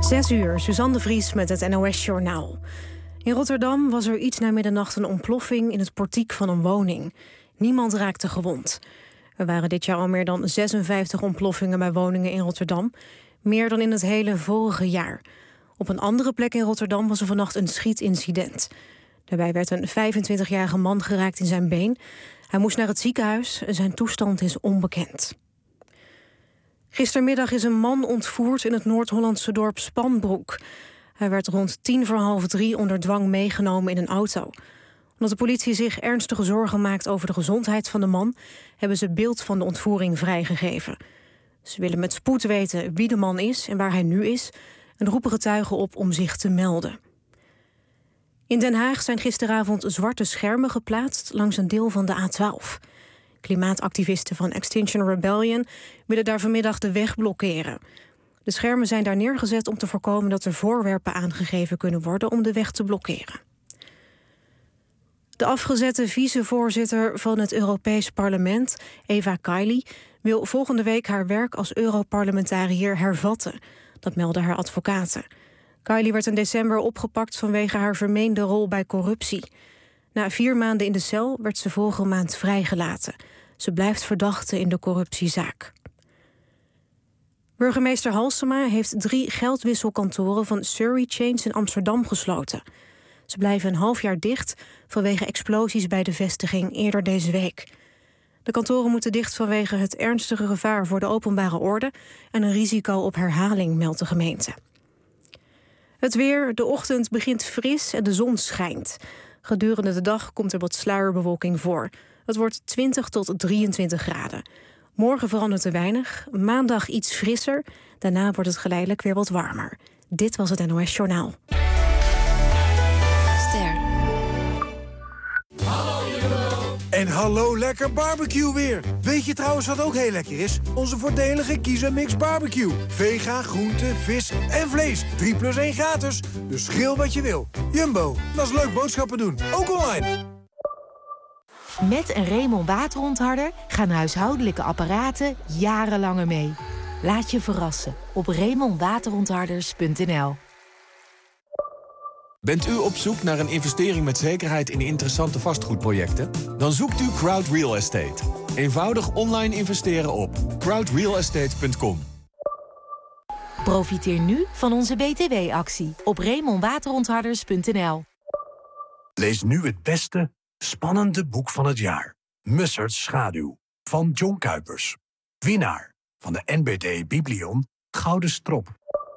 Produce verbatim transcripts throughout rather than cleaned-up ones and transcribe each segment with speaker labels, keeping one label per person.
Speaker 1: Zes uur, Suzanne de Vries met het N O S-journaal. In Rotterdam was er iets na middernacht een ontploffing in het portiek van een woning. Niemand raakte gewond. Er waren dit jaar al meer dan zesenvijftig ontploffingen bij woningen in Rotterdam. Meer dan in het hele vorige jaar. Op een andere plek in Rotterdam was er vannacht een schietincident. Daarbij werd een vijfentwintigjarige man geraakt in zijn been. Hij moest naar het ziekenhuis. Zijn toestand is onbekend. Gistermiddag is een man ontvoerd in het Noord-Hollandse dorp Spanbroek. Hij werd rond tien voor half drie onder dwang meegenomen in een auto. Omdat de politie zich ernstige zorgen maakt over de gezondheid van de man, hebben ze beeld van de ontvoering vrijgegeven. Ze willen met spoed weten wie de man is en waar hij nu is en roepen getuigen op om zich te melden. In Den Haag zijn gisteravond zwarte schermen geplaatst langs een deel van de A twaalf. Klimaatactivisten van Extinction Rebellion willen daar vanmiddag de weg blokkeren. De schermen zijn daar neergezet om te voorkomen dat er voorwerpen aangegeven kunnen worden om de weg te blokkeren. De afgezette vicevoorzitter van het Europees Parlement, Eva Kaili, wil volgende week haar werk als Europarlementariër hervatten. Dat melden haar advocaten. Kaili werd in december opgepakt vanwege haar vermeende rol bij corruptie. Na vier maanden in de cel werd ze vorige maand vrijgelaten. Ze blijft verdachte in de corruptiezaak. Burgemeester Halsema heeft drie geldwisselkantoren van Surrey Chains in Amsterdam gesloten. Ze blijven een half jaar dicht vanwege explosies bij de vestiging eerder deze week. De kantoren moeten dicht vanwege het ernstige gevaar voor de openbare orde en een risico op herhaling, meldt de gemeente. Het weer, de ochtend begint fris en de zon schijnt. Gedurende de dag komt er wat sluierbewolking voor. Het wordt twintig tot drieëntwintig graden. Morgen verandert er weinig, maandag iets frisser. Daarna wordt het geleidelijk weer wat warmer. Dit was het N O S Journaal.
Speaker 2: Ster.
Speaker 3: En hallo lekker barbecue weer. Weet je trouwens wat ook heel lekker is? Onze voordelige Kies en Mix barbecue. Vega, groente, vis en vlees. drie plus één gratis. Dus grill wat je wil. Jumbo, dat is leuk boodschappen doen. Ook online.
Speaker 2: Met een Raymond waterontharder gaan huishoudelijke apparaten jarenlanger mee. Laat je verrassen op raymond waterontharders punt n l.
Speaker 4: Bent u op zoek naar een investering met zekerheid in interessante vastgoedprojecten? Dan zoekt u Crowd Real Estate. Eenvoudig online investeren op crowd real estate punt com.
Speaker 2: Profiteer nu van onze B T W-actie op raymond waterontharders punt n l.
Speaker 3: Lees nu het beste, spannende boek van het jaar. Mussert's Schaduw van John Kuipers. Winnaar van de N B D Biblion Gouden Strop.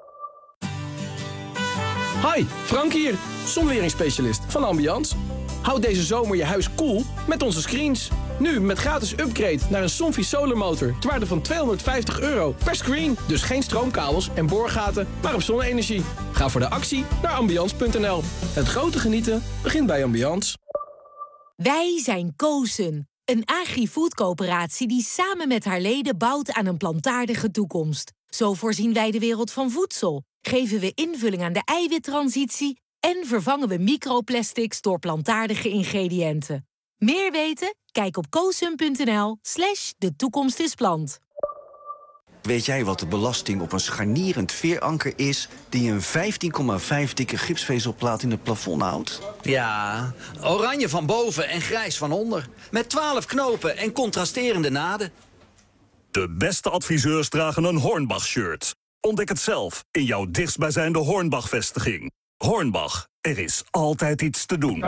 Speaker 5: Hi, Frank hier, zonweringsspecialist van Ambiance. Houd deze zomer je huis koel met onze screens. Nu met gratis upgrade naar een Somfy Solar Motor ter waarde van tweehonderdvijftig euro per screen. Dus geen stroomkabels en boorgaten, maar op zonne-energie. Ga voor de actie naar ambiance punt n l. Het grote genieten begint bij Ambiance.
Speaker 2: Wij zijn Koosen, een agri-food-coöperatie die samen met haar leden bouwt aan een plantaardige toekomst. Zo voorzien wij de wereld van voedsel, geven we invulling aan de eiwittransitie en vervangen we microplastics door plantaardige ingrediënten. Meer weten? Kijk op koosum punt n l slash de toekomst is plant.
Speaker 6: Weet jij wat de belasting op een scharnierend veeranker is die een vijftien komma vijf dikke gipsvezelplaat in het plafond houdt?
Speaker 7: Ja, oranje van boven en grijs van onder. Met twaalf knopen en contrasterende naden.
Speaker 8: De beste adviseurs dragen een Hornbach-shirt. Ontdek het zelf in jouw dichtstbijzijnde Hornbach-vestiging. Hornbach, er is altijd iets te doen.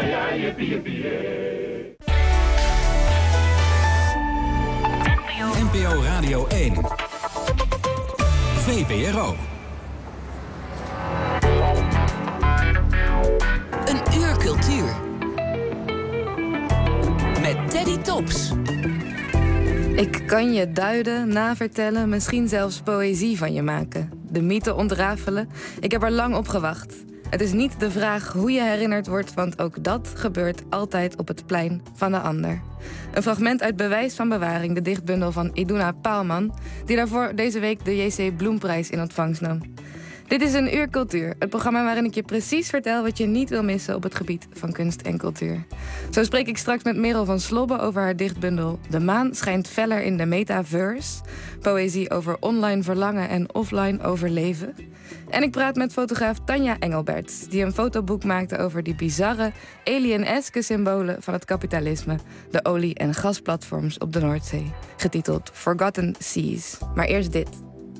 Speaker 9: N P O Radio één. V P R O.
Speaker 2: Een uur cultuur. Met Teddy Tops.
Speaker 10: Ik kan je duiden, navertellen, misschien zelfs poëzie van je maken. De mythe ontrafelen. Ik heb er lang op gewacht. Het is niet de vraag hoe je herinnerd wordt, want ook dat gebeurt altijd op het plein van de ander. Een fragment uit Bewijs van Bewaring, de dichtbundel van Iduna Paalman, die daarvoor deze week de J C Bloemprijs in ontvangst nam. Dit is Een Uur Cultuur, het programma waarin ik je precies vertel wat je niet wil missen op het gebied van kunst en cultuur. Zo spreek ik straks met Merel van Slobbe over haar dichtbundel De maan schijnt feller in de metaverse, poëzie over online verlangen en offline overleven. En ik praat met fotograaf Tanja Engelberts, die een fotoboek maakte over die bizarre, alien-eske symbolen van het kapitalisme, de olie- en gasplatforms op de Noordzee, getiteld Forgotten Seas. Maar eerst dit.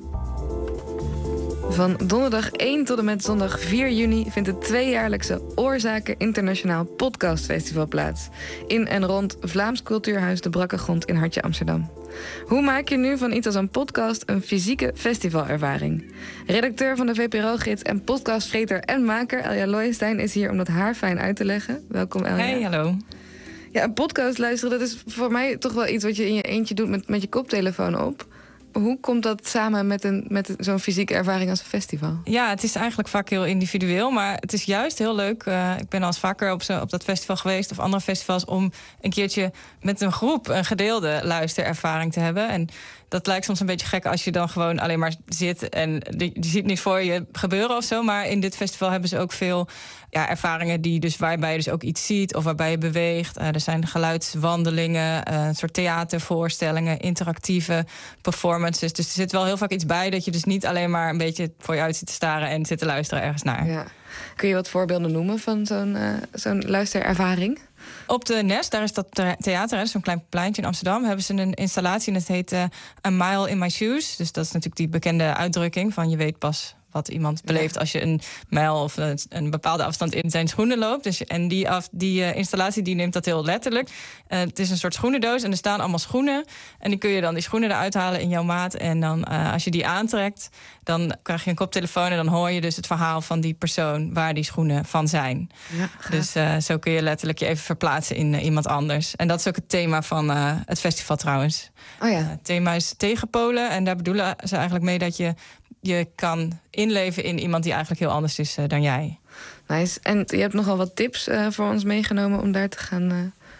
Speaker 10: Van donderdag één tot en met zondag vier juni vindt het tweejaarlijkse Oorzaken Internationaal Podcastfestival plaats. In en rond Vlaams Cultuurhuis De Brakkegrond in Hartje Amsterdam. Hoe maak je nu van iets als een podcast een fysieke festivalervaring? Redacteur van de V P R O-gids en podcastvreter en maker Elja Looijenstein is hier om dat haarfijn uit te leggen. Welkom, Elja.
Speaker 9: Hey, hallo.
Speaker 10: Ja, een podcast luisteren, dat is voor mij toch wel iets wat je in je eentje doet met, met je koptelefoon op. Hoe komt dat samen met, een, met zo'n fysieke ervaring als een festival?
Speaker 9: Ja, het is eigenlijk vaak heel individueel, maar het is juist heel leuk. Uh, ik ben al eens vaker op, zo, op dat festival geweest of andere festivals om een keertje met een groep een gedeelde luisterervaring te hebben. En dat lijkt soms een beetje gek als je dan gewoon alleen maar zit en je ziet niet voor je gebeuren of zo. Maar in dit festival hebben ze ook veel ja, ervaringen die dus, waarbij je dus ook iets ziet of waarbij je beweegt. Uh, er zijn geluidswandelingen, uh, een soort theatervoorstellingen, interactieve performances. Dus er zit wel heel vaak iets bij dat je dus niet alleen maar een beetje voor je uit zit te staren en zit te luisteren ergens naar. Ja.
Speaker 10: Kun je wat voorbeelden noemen van zo'n, uh, zo'n luisterervaring?
Speaker 9: Op de Nest, daar is dat theater, zo'n klein pleintje in Amsterdam, hebben ze een installatie en dat heet uh, A Mile in My Shoes. Dus dat is natuurlijk die bekende uitdrukking van je weet pas wat iemand beleeft als je een mijl of een, een bepaalde afstand in zijn schoenen loopt. Dus, en die, af, die uh, installatie die neemt dat heel letterlijk. Uh, het is een soort schoenendoos en er staan allemaal schoenen. En die kun je dan die schoenen eruit halen in jouw maat. En dan uh, als je die aantrekt, dan krijg je een koptelefoon en dan hoor je dus het verhaal van die persoon waar die schoenen van zijn. Ja, dus uh, zo kun je letterlijk je even verplaatsen in uh, iemand anders. En dat is ook het thema van uh, het festival trouwens.
Speaker 10: Oh ja.
Speaker 9: Uh, het thema is tegenpolen en daar bedoelen ze eigenlijk mee dat je je kan inleven in iemand die eigenlijk heel anders is uh, dan jij.
Speaker 10: Nice. En je hebt nogal wat tips uh, voor ons meegenomen om daar te gaan uh,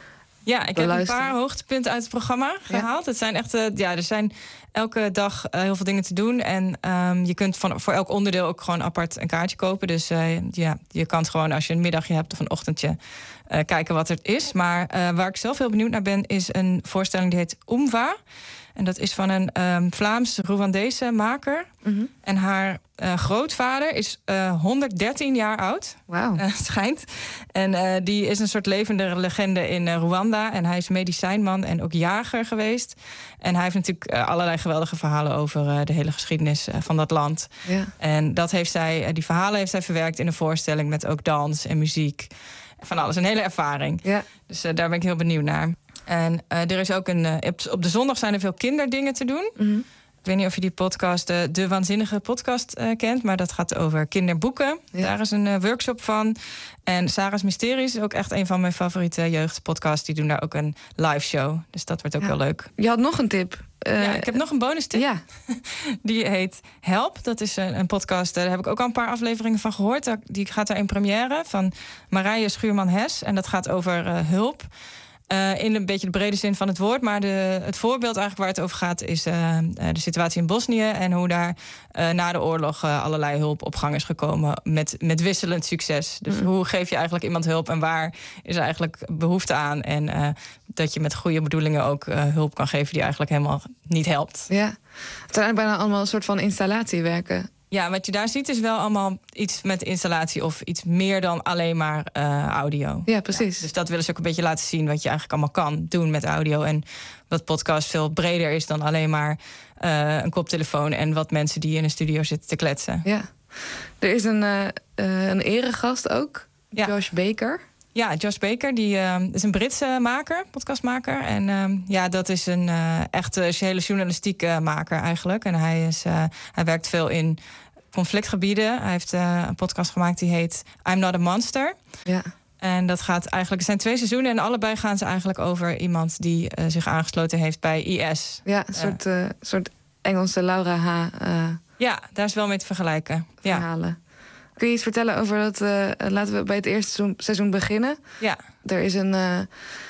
Speaker 9: Ja, ik beluisteren. heb een paar hoogtepunten uit het programma gehaald. Ja. Het zijn echt, uh, ja, er zijn elke dag uh, heel veel dingen te doen. En um, je kunt van, voor elk onderdeel ook gewoon apart een kaartje kopen. Dus uh, ja, je kan gewoon als je een middagje hebt of een ochtendje uh, kijken wat er is. Maar uh, waar ik zelf heel benieuwd naar ben, is een voorstelling die heet Umva. En dat is van een um, Vlaams-Rwandese maker. Mm-hmm. En haar uh, grootvader is uh, honderddertien jaar oud.
Speaker 10: Wauw.
Speaker 9: Uh, schijnt. En uh, die is een soort levende legende in uh, Rwanda. En hij is medicijnman en ook jager geweest. En hij heeft natuurlijk uh, allerlei geweldige verhalen over uh, de hele geschiedenis uh, van dat land.
Speaker 10: Ja.
Speaker 9: En dat heeft zij, uh, die verhalen heeft zij verwerkt in een voorstelling met ook dans en muziek. Van alles, een hele ervaring.
Speaker 10: Ja.
Speaker 9: Dus uh, daar ben ik heel benieuwd naar. En uh, er is ook een. Uh, op de zondag zijn er veel kinderdingen te doen. Mm-hmm. Ik weet niet of je die podcast, uh, De Waanzinnige Podcast, uh, kent, maar dat gaat over kinderboeken. Ja. Daar is een uh, workshop van. En Sarah's Mysteries is ook echt een van mijn favoriete jeugdpodcasts. Die doen daar ook een live show. Dus dat wordt ook ja. heel leuk.
Speaker 10: Je had nog een tip.
Speaker 9: Uh, ja, ik heb nog een bonus tip.
Speaker 10: Ja.
Speaker 9: Die heet Help. Dat is een, een podcast. Daar heb ik ook al een paar afleveringen van gehoord. Die gaat daar in première van Marije Schuurman-Hes. En dat gaat over uh, hulp. Uh, in een beetje de brede zin van het woord. Maar de, het voorbeeld eigenlijk waar het over gaat is uh, de situatie in Bosnië. En hoe daar uh, na de oorlog uh, allerlei hulp op gang is gekomen. Met, met wisselend succes. Dus mm. hoe geef je eigenlijk iemand hulp en waar is er eigenlijk behoefte aan? En uh, dat je met goede bedoelingen ook uh, hulp kan geven die eigenlijk helemaal niet helpt.
Speaker 10: Ja, het zijn eigenlijk bijna allemaal een soort van installatiewerken.
Speaker 9: Ja, wat je daar ziet is wel allemaal iets met installatie of iets meer dan alleen maar uh, audio.
Speaker 10: Ja, precies.
Speaker 9: Ja, dus dat willen ze ook een beetje laten zien wat je eigenlijk allemaal kan doen met audio. En dat podcast veel breder is dan alleen maar uh, een koptelefoon en wat mensen die in een studio zitten te kletsen.
Speaker 10: Ja, er is een, uh, uh, een eregast ook, ja. Josh Baker.
Speaker 9: Ja, Josh Baker, die uh, is een Britse maker, podcastmaker. En uh, ja, dat is een uh, echte hele journalistieke maker eigenlijk. En hij, is, uh, hij werkt veel in conflictgebieden. Hij heeft uh, een podcast gemaakt die heet I'm Not a Monster.
Speaker 10: Ja.
Speaker 9: En dat gaat eigenlijk, er zijn twee seizoenen en allebei gaan ze eigenlijk over iemand die uh, zich aangesloten heeft bij I S.
Speaker 10: Ja, een soort, uh, soort Engelse Laura H. Uh,
Speaker 9: ja, daar is wel mee te vergelijken.
Speaker 10: Verhalen.
Speaker 9: Ja.
Speaker 10: Kun je iets vertellen over dat? Uh, laten we bij het eerste seizoen, seizoen beginnen.
Speaker 9: Ja.
Speaker 10: Er is een, uh,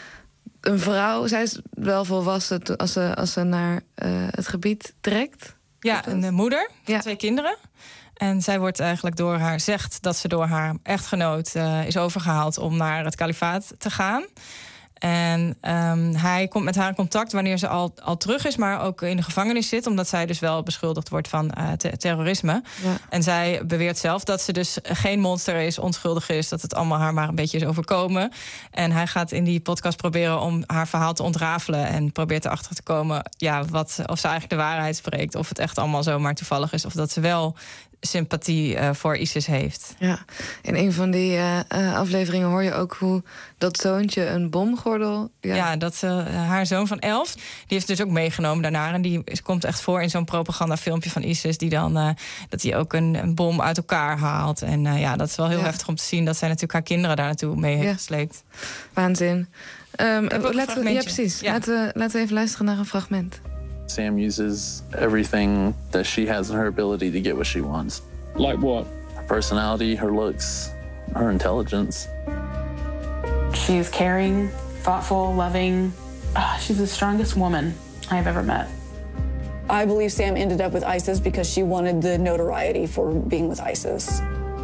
Speaker 10: een vrouw, zij is wel volwassen als ze, als ze naar uh, het gebied trekt.
Speaker 9: Ja, een moeder van
Speaker 10: ja.
Speaker 9: twee kinderen. En zij wordt eigenlijk door haar, zegt dat ze door haar echtgenoot uh, is overgehaald om naar het kalifaat te gaan. En um, hij komt met haar in contact wanneer ze al, al terug is, maar ook in de gevangenis zit, omdat zij dus wel beschuldigd wordt van uh, te- terrorisme. Ja. En zij beweert zelf dat ze dus geen monster is, onschuldig is, dat het allemaal haar maar een beetje is overkomen. En hij gaat in die podcast proberen om haar verhaal te ontrafelen en probeert erachter te komen, ja, wat, of ze eigenlijk de waarheid spreekt, of het echt allemaal zomaar toevallig is, of dat ze wel sympathie uh, voor ISIS heeft.
Speaker 10: Ja, in een van die uh, uh, afleveringen hoor je ook hoe dat zoontje een bomgordel...
Speaker 9: Ja, ja dat uh, haar zoon van elf, die heeft dus ook meegenomen daarna. En die is, komt echt voor in zo'n propagandafilmpje van ISIS, die dan uh, dat hij ook een, een bom uit elkaar haalt. En uh, ja, dat is wel heel ja. heftig om te zien dat zij natuurlijk haar kinderen daar naartoe mee heeft ja. gesleept.
Speaker 10: Waanzin. Um, laten we, ja, precies. Ja. Laten, we, laten we even luisteren naar een fragment.
Speaker 11: Sam uses everything that she has in her ability to get what she wants.
Speaker 12: Like what?
Speaker 11: Her personality, her looks, her intelligence.
Speaker 13: She is caring, thoughtful, loving. Oh, she's the strongest woman I've ever met.
Speaker 14: I believe Sam ended up with ISIS because she wanted the notoriety for being with ISIS.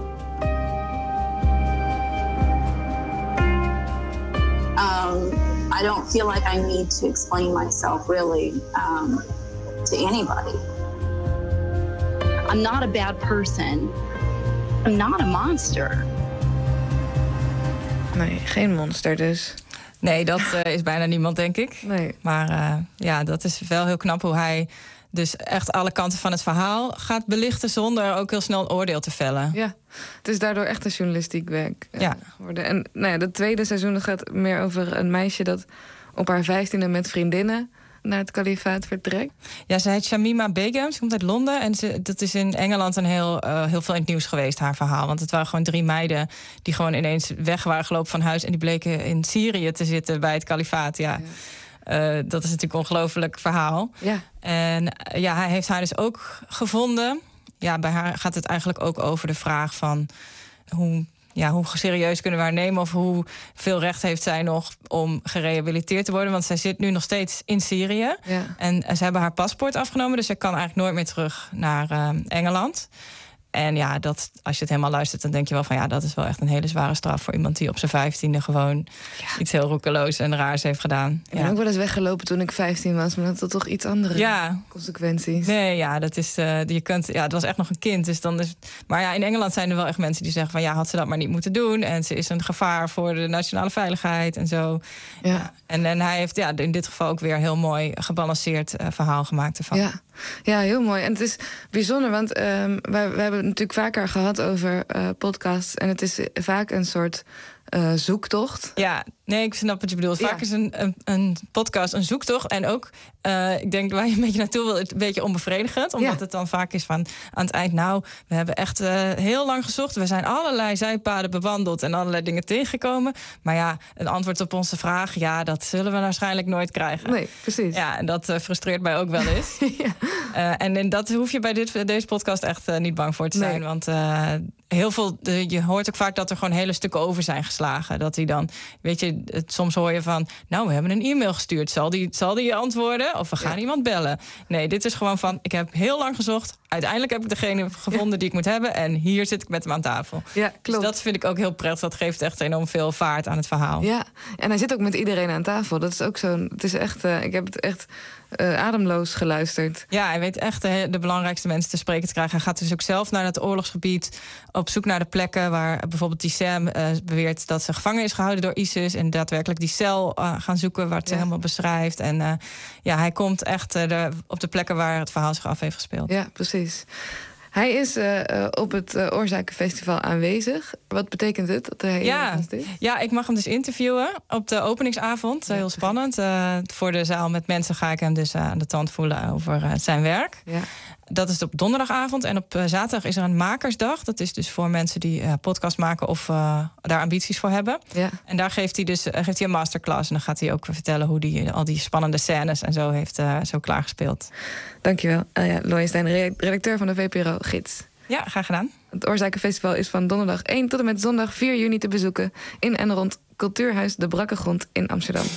Speaker 15: Um... I don't feel like I need to explain myself really um, to anybody. I'm not a bad person. I'm not a monster.
Speaker 10: Nee, geen monster dus.
Speaker 9: Nee, dat uh, is bijna niemand, denk ik.
Speaker 10: Nee.
Speaker 9: Maar uh, ja, dat is wel heel knap hoe hij dus echt alle kanten van het verhaal gaat belichten zonder ook heel snel een oordeel te vellen.
Speaker 10: Ja, het is daardoor echt een journalistiek werk uh,
Speaker 9: ja.
Speaker 10: geworden. En nou ja, het tweede seizoen gaat meer over een meisje dat op haar vijftiende met vriendinnen naar het kalifaat vertrekt.
Speaker 9: Ja, ze heet Shamima Begum, ze komt uit Londen. En ze, dat is in Engeland een heel, uh, heel veel in het nieuws geweest, haar verhaal. Want het waren gewoon drie meiden die gewoon ineens weg waren gelopen van huis en die bleken in Syrië te zitten bij het kalifaat. Ja. ja. Uh, dat is natuurlijk een ongelooflijk verhaal.
Speaker 10: Ja.
Speaker 9: En uh, ja, hij heeft haar dus ook gevonden. Ja, bij haar gaat het eigenlijk ook over de vraag van hoe, ja, hoe serieus kunnen we haar nemen, of hoeveel recht heeft zij nog om gerehabiliteerd te worden. Want zij zit nu nog steeds in Syrië.
Speaker 10: Ja.
Speaker 9: En uh, ze hebben haar paspoort afgenomen, dus zij kan eigenlijk nooit meer terug naar uh, Engeland. En ja, dat, als je het helemaal luistert, dan denk je wel van ja, dat is wel echt een hele zware straf voor iemand die op zijn vijftiende gewoon ja. iets heel roekeloos en raars heeft gedaan.
Speaker 10: Ik ben ja. ook wel eens weggelopen toen ik vijftien was, maar dat had toch iets andere
Speaker 9: ja.
Speaker 10: consequenties.
Speaker 9: Nee, ja, dat is uh, je kunt, ja, het was echt nog een kind, dus dan is. Maar ja, in Engeland zijn er wel echt mensen die zeggen van ja, had ze dat maar niet moeten doen en ze is een gevaar voor de nationale veiligheid en zo.
Speaker 10: Ja.
Speaker 9: Ja. En, en hij heeft ja, in dit geval ook weer een heel mooi gebalanceerd uh, verhaal gemaakt ervan.
Speaker 10: Ja. Ja, heel mooi. En het is bijzonder, want um, we, we hebben het natuurlijk vaker gehad over uh, podcasts. En het is vaak een soort uh, zoektocht.
Speaker 9: Ja, nee, ik snap wat je bedoelt. Vaak ja. is een, een, een podcast een zoektocht. En ook, uh, ik denk waar je een beetje naartoe wil, het een beetje onbevredigend. Omdat ja. het dan vaak is van aan het eind, nou, we hebben echt uh, heel lang gezocht. We zijn allerlei zijpaden bewandeld en allerlei dingen tegengekomen. Maar ja, een antwoord op onze vraag, ja, dat zullen we waarschijnlijk nooit krijgen.
Speaker 10: Nee, precies.
Speaker 9: Ja, en dat uh, frustreert mij ook wel eens.
Speaker 10: ja.
Speaker 9: uh, en, en dat hoef je bij dit, deze podcast echt uh, niet bang voor te zijn. Nee. Want uh, heel veel, de, je hoort ook vaak dat er gewoon hele stukken over zijn geslagen. Dat die dan, weet je, het, soms hoor je van, nou, we hebben een e-mail gestuurd. Zal die, zal die je antwoorden? Of we gaan ja. iemand bellen? Nee, dit is gewoon van, ik heb heel lang gezocht. Uiteindelijk heb ik degene gevonden ja. die ik moet hebben. En hier zit ik met hem aan tafel.
Speaker 10: Ja, klopt.
Speaker 9: Dus dat vind ik ook heel prettig. Dat geeft echt enorm veel vaart aan het verhaal.
Speaker 10: Ja, en hij zit ook met iedereen aan tafel. Dat is ook zo'n, het is echt, uh, ik heb het echt uh, ademloos geluisterd.
Speaker 9: Ja, hij weet echt de, de belangrijkste mensen te spreken te krijgen. Hij gaat dus ook zelf naar het oorlogsgebied op zoek naar de plekken waar bijvoorbeeld die Sam uh, beweert dat ze gevangen is gehouden door ISIS. En daadwerkelijk die cel uh, gaan zoeken waar het ja. helemaal beschrijft. En uh, ja, hij komt echt uh, de, op de plekken waar het verhaal zich af heeft gespeeld.
Speaker 10: Ja, precies. Hij is uh, op het uh, Oorzakenfestival aanwezig. Wat betekent het dat hij
Speaker 9: ja.
Speaker 10: is?
Speaker 9: Ja, ik mag hem dus interviewen op de openingsavond. Ja, heel spannend. Uh, voor de zaal met mensen ga ik hem dus uh, aan de tand voelen over uh, zijn werk.
Speaker 10: Ja.
Speaker 9: Dat is op donderdagavond. En op uh, zaterdag is er een makersdag. Dat is dus voor mensen die uh, podcast maken of uh, daar ambities voor hebben.
Speaker 10: Ja.
Speaker 9: En daar geeft hij dus uh, geeft hij een masterclass. En dan gaat hij ook vertellen hoe hij al die spannende scènes en zo heeft uh, zo klaargespeeld.
Speaker 10: Dankjewel. Uh, ja, Lois Stijn, redacteur van de V P R O-gids.
Speaker 9: Ja, graag gedaan.
Speaker 10: Het Oorzakenfestival is van donderdag één tot en met zondag vier juni te bezoeken in en rond Cultuurhuis De Brakkengrond in Amsterdam.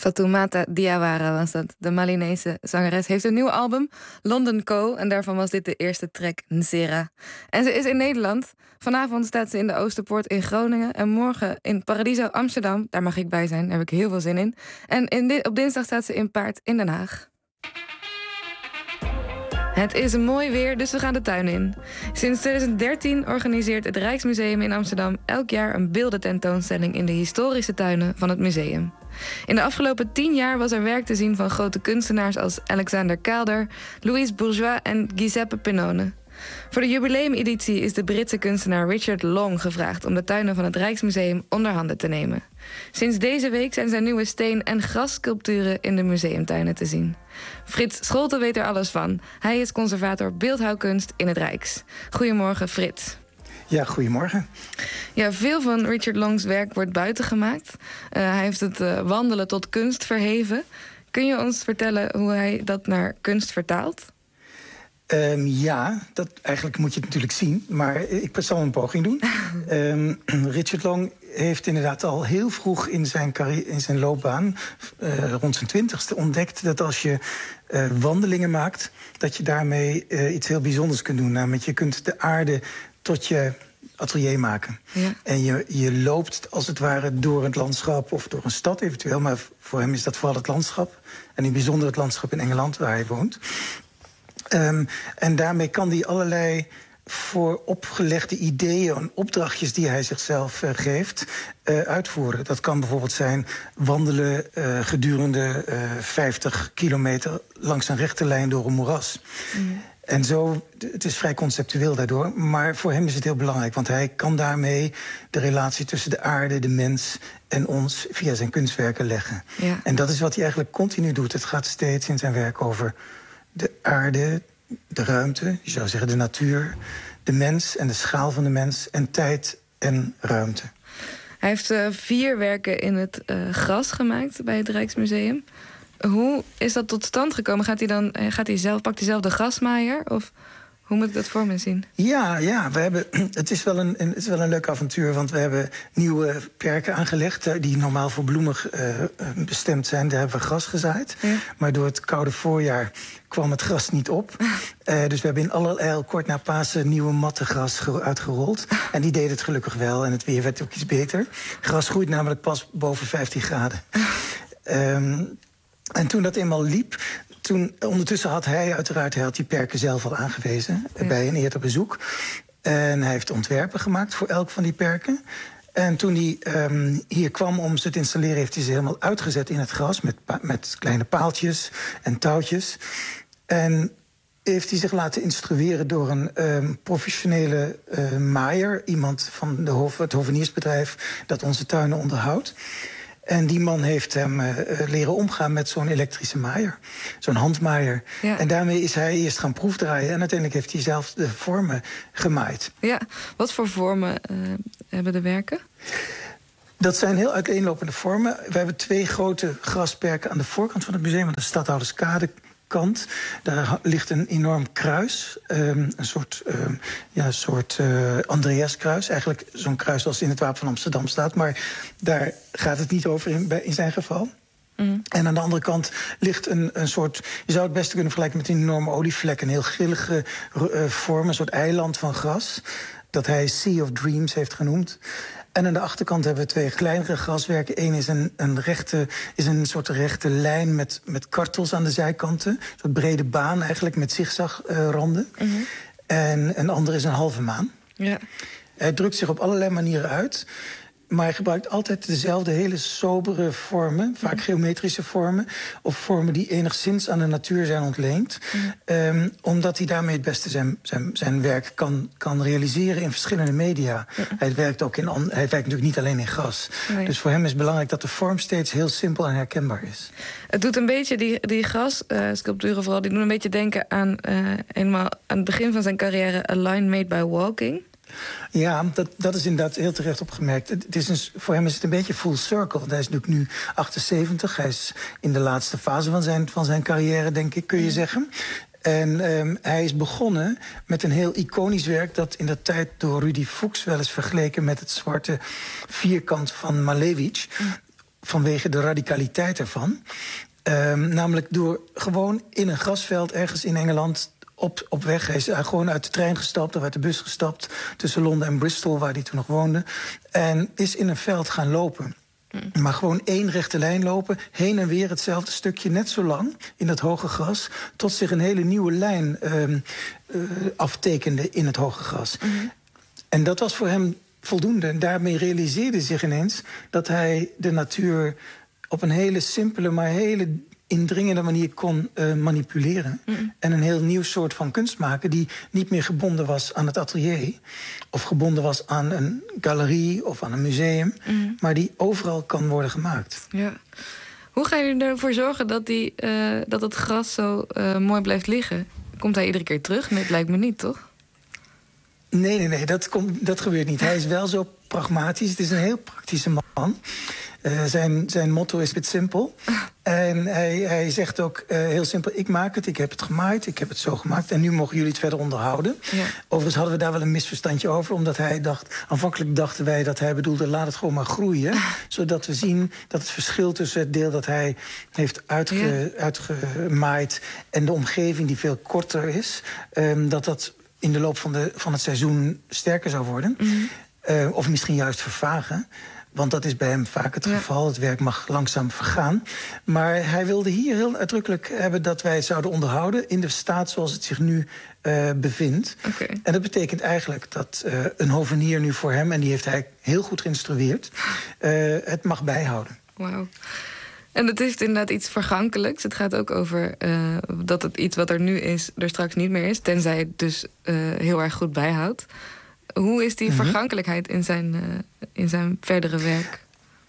Speaker 10: Fatoumata Diawara was dat. De Malinese zangeres heeft een nieuw album, London Co. En daarvan was dit de eerste track, Nzera. En ze is in Nederland. Vanavond staat ze in de Oosterpoort in Groningen. En morgen in Paradiso Amsterdam. Daar mag ik bij zijn, daar heb ik heel veel zin in. En in di- op dinsdag staat ze in Paard in Den Haag. Het is mooi weer, dus we gaan de tuin in. Sinds twintig dertien organiseert het Rijksmuseum in Amsterdam elk jaar een beeldententoonstelling in de historische tuinen van het museum. In de afgelopen tien jaar was er werk te zien van grote kunstenaars als Alexander Calder, Louise Bourgeois en Giuseppe Pennone. Voor de jubileumeditie is de Britse kunstenaar Richard Long gevraagd om de tuinen van het Rijksmuseum onder handen te nemen. Sinds deze week zijn zijn nieuwe steen- en grassculpturen in de museumtuinen te zien. Frits Scholten weet er alles van. Hij is conservator beeldhouwkunst in het Rijks. Goedemorgen, Frits.
Speaker 12: Ja, goedemorgen.
Speaker 10: Ja, veel van Richard Longs werk wordt buiten gemaakt. Uh, hij heeft het uh, wandelen tot kunst verheven. Kun je ons vertellen hoe hij dat naar kunst vertaalt?
Speaker 12: Um, ja, dat, eigenlijk moet je het natuurlijk zien, maar ik zal een poging doen. um, Richard Long heeft inderdaad al heel vroeg in zijn, carrière, in zijn loopbaan, uh, rond zijn twintigste, ontdekt dat als je uh, wandelingen maakt, dat je daarmee uh, iets heel bijzonders kunt doen. Namelijk, je kunt de aarde tot je atelier maken. Ja. En je, je loopt als het ware door het landschap of door een stad eventueel, maar voor hem is dat vooral het landschap. En in het bijzonder het landschap in Engeland, waar hij woont. Um, en daarmee kan hij allerlei voor opgelegde ideeën en opdrachtjes die hij zichzelf uh, geeft, uh, uitvoeren. Dat kan bijvoorbeeld zijn wandelen uh, gedurende uh, vijftig kilometer langs een rechte lijn door een moeras. Mm. En zo, het is vrij conceptueel daardoor, maar voor hem is het heel belangrijk, want hij kan daarmee de relatie tussen de aarde, de mens en ons via zijn kunstwerken leggen. Ja. En dat is wat hij eigenlijk continu doet. Het gaat steeds in zijn werk over de aarde, de ruimte, je zou zeggen de natuur, de mens en de schaal van de mens en tijd en ruimte.
Speaker 10: Hij heeft uh, vier werken in het uh, gras gemaakt bij het Rijksmuseum. Hoe is dat tot stand gekomen? Gaat hij dan, gaat hij zelf, pakt hij zelf de grasmaaier? Of hoe moet ik dat voor me zien?
Speaker 12: Ja, ja we hebben, het, is wel een, een, het is wel een leuk avontuur, want we hebben nieuwe perken aangelegd die normaal voor bloemen uh, bestemd zijn. Daar hebben we gras gezaaid. Ja. Maar door het koude voorjaar kwam het gras niet op. Uh, dus we hebben in allerijl kort na Pasen nieuwe matte gras uitgerold. En die deed het gelukkig wel en het weer werd ook iets beter. Gras groeit namelijk pas boven vijftien graden. Um, en toen dat eenmaal liep, toen, ondertussen had hij uiteraard, hij had die perken zelf al aangewezen, ja, bij een eerder bezoek. En hij heeft ontwerpen gemaakt voor elk van die perken. En toen hij um, hier kwam om ze te installeren, heeft hij ze helemaal uitgezet in het gras met, met kleine paaltjes en touwtjes. En heeft hij zich laten instrueren door een um, professionele uh, maaier, iemand van de hof, het hoveniersbedrijf dat onze tuinen onderhoudt. En die man heeft hem uh, leren omgaan met zo'n elektrische maaier. Zo'n handmaaier. Ja. En daarmee is hij eerst gaan proefdraaien. En uiteindelijk heeft hij zelf de vormen gemaaid.
Speaker 10: Ja, wat voor vormen uh, hebben de werken?
Speaker 12: Dat zijn heel uiteenlopende vormen. We hebben twee grote grasperken aan de voorkant van het museum, aan de Stadhouderskade kant. Daar ligt een enorm kruis. Um, een soort, um, ja, soort uh, Andreaskruis. Eigenlijk zo'n kruis als in het Wapen van Amsterdam staat. Maar daar gaat het niet over in, bij, in zijn geval. Mm. En aan de andere kant ligt een, een soort, je zou het beste kunnen vergelijken met een enorme olievlek. Een heel grillige uh, vorm, een soort eiland van gras. Dat hij Sea of Dreams heeft genoemd. En aan de achterkant hebben we twee kleinere graswerken. Eén is een, een, rechte, is een soort rechte lijn met, met kartels aan de zijkanten. Een soort brede baan eigenlijk met zigzagranden. Uh, mm-hmm. En een andere is een halve maan. Ja. Hij drukt zich op allerlei manieren uit. Maar hij gebruikt altijd dezelfde hele sobere vormen. Vaak mm-hmm. geometrische vormen. Of vormen die enigszins aan de natuur zijn ontleend. Mm-hmm. Um, omdat hij daarmee het beste zijn, zijn, zijn werk kan, kan realiseren in verschillende media. Mm-hmm. Hij werkt ook in, hij werkt natuurlijk niet alleen in gras. Nee. Dus voor hem is het belangrijk dat de vorm steeds heel simpel en herkenbaar is.
Speaker 10: Het doet een beetje, die, die grassculpturen uh, vooral, die doen een beetje denken aan, uh, eenmaal aan het begin van zijn carrière, A Line Made by Walking.
Speaker 12: Ja, dat, dat is inderdaad heel terecht opgemerkt. Het is een, voor hem is het een beetje full circle. Want hij is natuurlijk nu achtenzeventig. Hij is in de laatste fase van zijn, van zijn carrière, denk ik, kun je zeggen. En um, hij is begonnen met een heel iconisch werk dat in de tijd door Rudy Fuchs wel eens vergeleken met het zwarte vierkant van Malevich. vanwege de radicaliteit ervan. Um, namelijk door gewoon in een grasveld ergens in Engeland op, op weg. Hij is gewoon uit de trein gestapt of uit de bus gestapt tussen Londen en Bristol, waar hij toen nog woonde. En is in een veld gaan lopen. Mm. Maar gewoon één rechte lijn lopen, heen en weer hetzelfde stukje, net zo lang in dat hoge gras, tot zich een hele nieuwe lijn um, uh, aftekende in het hoge gras. Mm. En dat was voor hem voldoende. En daarmee realiseerde hij zich ineens dat hij de natuur op een hele simpele, maar hele indringende manier kon uh, manipuleren. Mm. En een heel nieuw soort van kunst maken die niet meer gebonden was aan het atelier of gebonden was aan een galerie of aan een museum, mm. maar die overal kan worden gemaakt.
Speaker 10: Ja. Hoe ga je ervoor zorgen dat, die, uh, dat het gras zo uh, mooi blijft liggen? Komt hij iedere keer terug? Nee, het lijkt me niet, toch?
Speaker 12: Nee, nee, nee, dat, komt, dat gebeurt niet. Hij is wel zo pragmatisch. Het is een heel praktische man. Uh, zijn, zijn motto is bit simpel. En hij, hij zegt ook uh, heel simpel, ik maak het, ik heb het gemaaid, ik heb het zo gemaakt en nu mogen jullie het verder onderhouden. Ja. Overigens hadden we daar wel een misverstandje over, omdat hij dacht, aanvankelijk dachten wij dat hij bedoelde, laat het gewoon maar groeien. Zodat we zien dat het verschil tussen het deel dat hij heeft uitge, ja. uitgemaaid en de omgeving die veel korter is, um, dat dat in de loop van, de, van het seizoen sterker zou worden. Mm-hmm. Uh, of misschien juist vervagen. Want dat is bij hem vaak het geval. Ja. Het werk mag langzaam vergaan. Maar hij wilde hier heel uitdrukkelijk hebben dat wij het zouden onderhouden in de staat zoals het zich nu uh, bevindt. Okay. En dat betekent eigenlijk dat uh, een hovenier nu voor hem, en die heeft hij heel goed geïnstrueerd, uh, het mag bijhouden.
Speaker 10: Wauw. En het heeft inderdaad iets vergankelijks. Het gaat ook over uh, dat het iets wat er nu is, er straks niet meer is, tenzij het dus uh, heel erg goed bijhoudt. Hoe is die mm-hmm. vergankelijkheid in zijn, uh, in zijn verdere werk?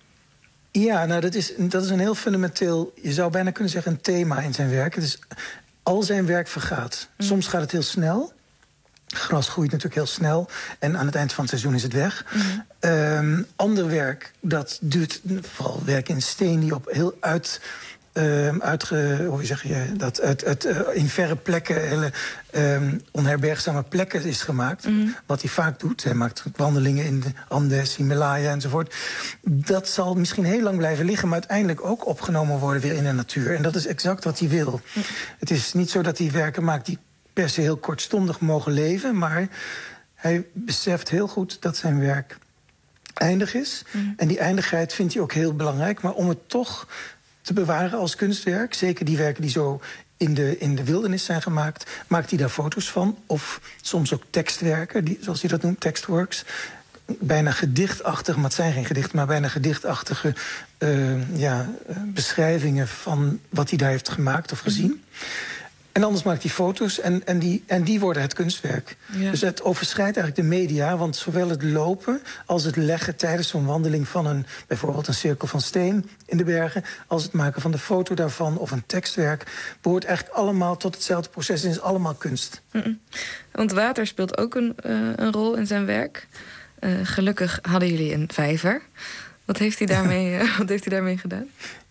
Speaker 12: Ja, nou, dat is, dat is een heel fundamenteel, je zou bijna kunnen zeggen, een thema in zijn werk. Het is, al zijn werk vergaat. Mm. Soms gaat het heel snel. Gras groeit natuurlijk heel snel. En aan het eind van het seizoen is het weg. Mm. Um, ander werk, dat duurt, vooral werk in steen, die op heel uit... Uh, uitge, hoe zeg je dat, uit, uit, uh, in verre plekken, hele um, onherbergzame plekken is gemaakt. Mm. Wat hij vaak doet. Hij maakt wandelingen in de Andes, Himalaya enzovoort. Dat zal misschien heel lang blijven liggen, maar uiteindelijk ook opgenomen worden weer in de natuur. En dat is exact wat hij wil. Mm. Het is niet zo dat hij werken maakt die per se heel kortstondig mogen leven, maar hij beseft heel goed dat zijn werk eindig is. Mm. En die eindigheid vindt hij ook heel belangrijk, maar om het toch te bewaren als kunstwerk, zeker die werken die zo in de, in de wildernis zijn gemaakt, maakt hij daar foto's van. Of soms ook tekstwerken, die, zoals hij dat noemt, tekstworks. Bijna gedichtachtig, maar het zijn geen gedichten, maar bijna gedichtachtige uh, ja, uh, beschrijvingen van wat hij daar heeft gemaakt of gezien. Mm-hmm. En anders maakt hij foto's en, en, die, en die worden het kunstwerk. Ja. Dus het overschrijdt eigenlijk de media, want zowel het lopen als het leggen tijdens zo'n wandeling van een, bijvoorbeeld een cirkel van steen in de bergen, als het maken van de foto daarvan of een tekstwerk, behoort eigenlijk allemaal tot hetzelfde proces en is allemaal kunst.
Speaker 10: Mm-mm. Want water speelt ook een, uh, een rol in zijn werk. Uh, gelukkig hadden jullie een vijver. Wat heeft hij daarmee, uh, wat heeft hij daarmee gedaan?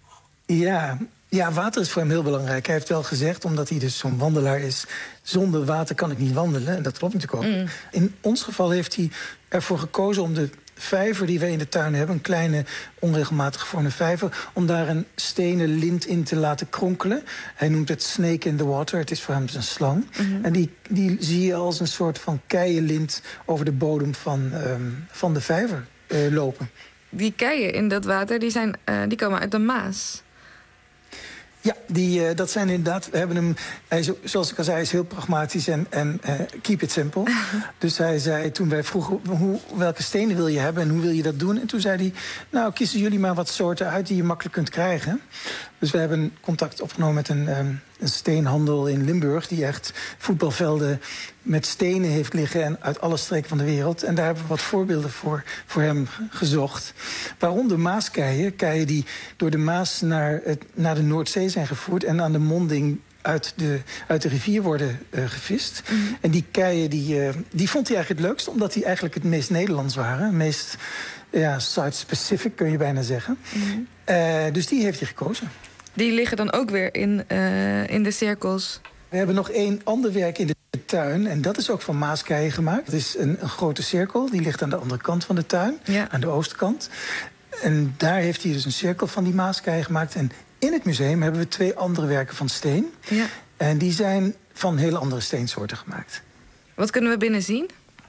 Speaker 12: Ja... Ja, water is voor hem heel belangrijk. Hij heeft wel gezegd, omdat hij dus zo'n wandelaar is, zonder water kan ik niet wandelen. En dat klopt natuurlijk ook. Mm. In ons geval heeft hij ervoor gekozen om de vijver die wij in de tuin hebben, een kleine onregelmatig gevormde vijver, om daar een stenen lint in te laten kronkelen. Hij noemt het snake in the water. Het is voor hem een slang. Mm-hmm. En die, die zie je als een soort van keienlint over de bodem van, um, van de vijver uh, lopen.
Speaker 10: Die keien in dat water, die, zijn, uh, die komen uit de Maas.
Speaker 12: Ja, die, uh, dat zijn inderdaad. We hebben hem, hij, zoals ik al zei, is heel pragmatisch en, en uh, keep it simple. Dus hij zei, toen wij vroegen hoe, welke stenen wil je hebben en hoe wil je dat doen, en toen zei hij, nou, kiezen jullie maar wat soorten uit die je makkelijk kunt krijgen. Dus we hebben contact opgenomen met een, um, een steenhandel in Limburg, die echt voetbalvelden met stenen heeft liggen en uit alle streken van de wereld. En daar hebben we wat voorbeelden voor, voor hem gezocht. Waaronder maaskeien, keien die door de Maas naar, het, naar de Noordzee zijn gevoerd en aan de monding uit de, uit de rivier worden uh, gevist. Mm-hmm. En die keien die, uh, die vond hij eigenlijk het leukst, omdat die eigenlijk het meest Nederlands waren. Het meest ja, site-specific, kun je bijna zeggen. Mm-hmm. Uh, dus die heeft hij gekozen.
Speaker 10: Die liggen dan ook weer in, uh, in de cirkels?
Speaker 12: We hebben nog één ander werk in de tuin. En dat is ook van maaskeien gemaakt. Het is een, een grote cirkel. Die ligt aan de andere kant van de tuin. Ja. Aan de oostkant. En daar heeft hij dus een cirkel van die maaskei gemaakt. En in het museum hebben we twee andere werken van steen.
Speaker 10: Ja.
Speaker 12: En die zijn van hele andere steensoorten gemaakt.
Speaker 10: Wat kunnen we binnen zien?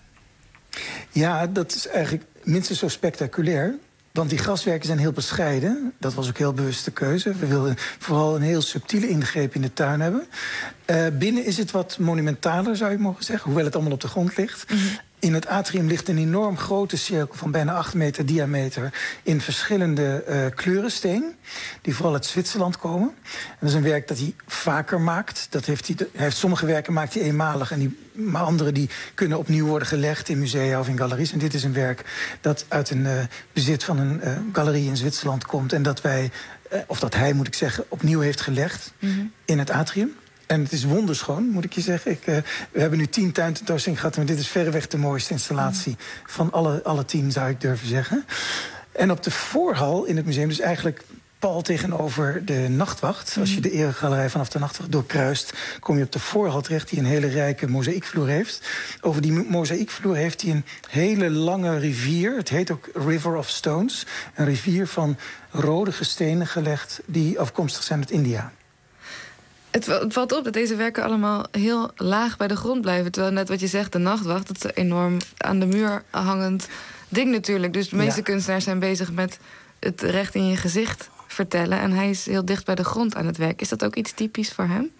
Speaker 12: Ja, dat is eigenlijk minstens zo spectaculair. Want die graswerken zijn heel bescheiden. Dat was ook heel bewuste keuze. We wilden vooral een heel subtiele ingreep in de tuin hebben. Uh, binnen is het wat monumentaler, zou je mogen zeggen. Hoewel het allemaal op de grond ligt. Mm-hmm. In het atrium ligt een enorm grote cirkel van bijna acht meter diameter in verschillende uh, kleurensteen, die vooral uit Zwitserland komen. En dat is een werk dat hij vaker maakt. Dat heeft hij, hij heeft sommige werken maakt hij eenmalig, en die, maar andere die kunnen opnieuw worden gelegd in musea of in galeries. En dit is een werk dat uit een uh, bezit van een uh, galerie in Zwitserland komt en dat wij, uh, of dat hij moet ik zeggen, opnieuw heeft gelegd mm-hmm. in het atrium. En het is wonderschoon, moet ik je zeggen. Ik, uh, we hebben nu tien tuintentoonstellingen gehad, maar dit is verreweg de mooiste installatie van alle, alle tien, zou ik durven zeggen. En op de voorhal in het museum, dus eigenlijk pal tegenover de Nachtwacht. Als je de eregalerij vanaf de Nachtwacht doorkruist, kom je op de voorhal terecht, die een hele rijke mozaïekvloer heeft. Over die mozaïekvloer heeft hij een hele lange rivier. Het heet ook River of Stones. Een rivier van rode stenen gelegd die afkomstig zijn uit India.
Speaker 10: Het, het valt op dat deze werken allemaal heel laag bij de grond blijven. Terwijl net wat je zegt, de Nachtwacht, dat is een enorm aan de muur hangend ding natuurlijk. Dus de meeste ja. kunstenaars zijn bezig met het recht in je gezicht vertellen. En hij is heel dicht bij de grond aan het werk. Is dat ook iets typisch voor hem?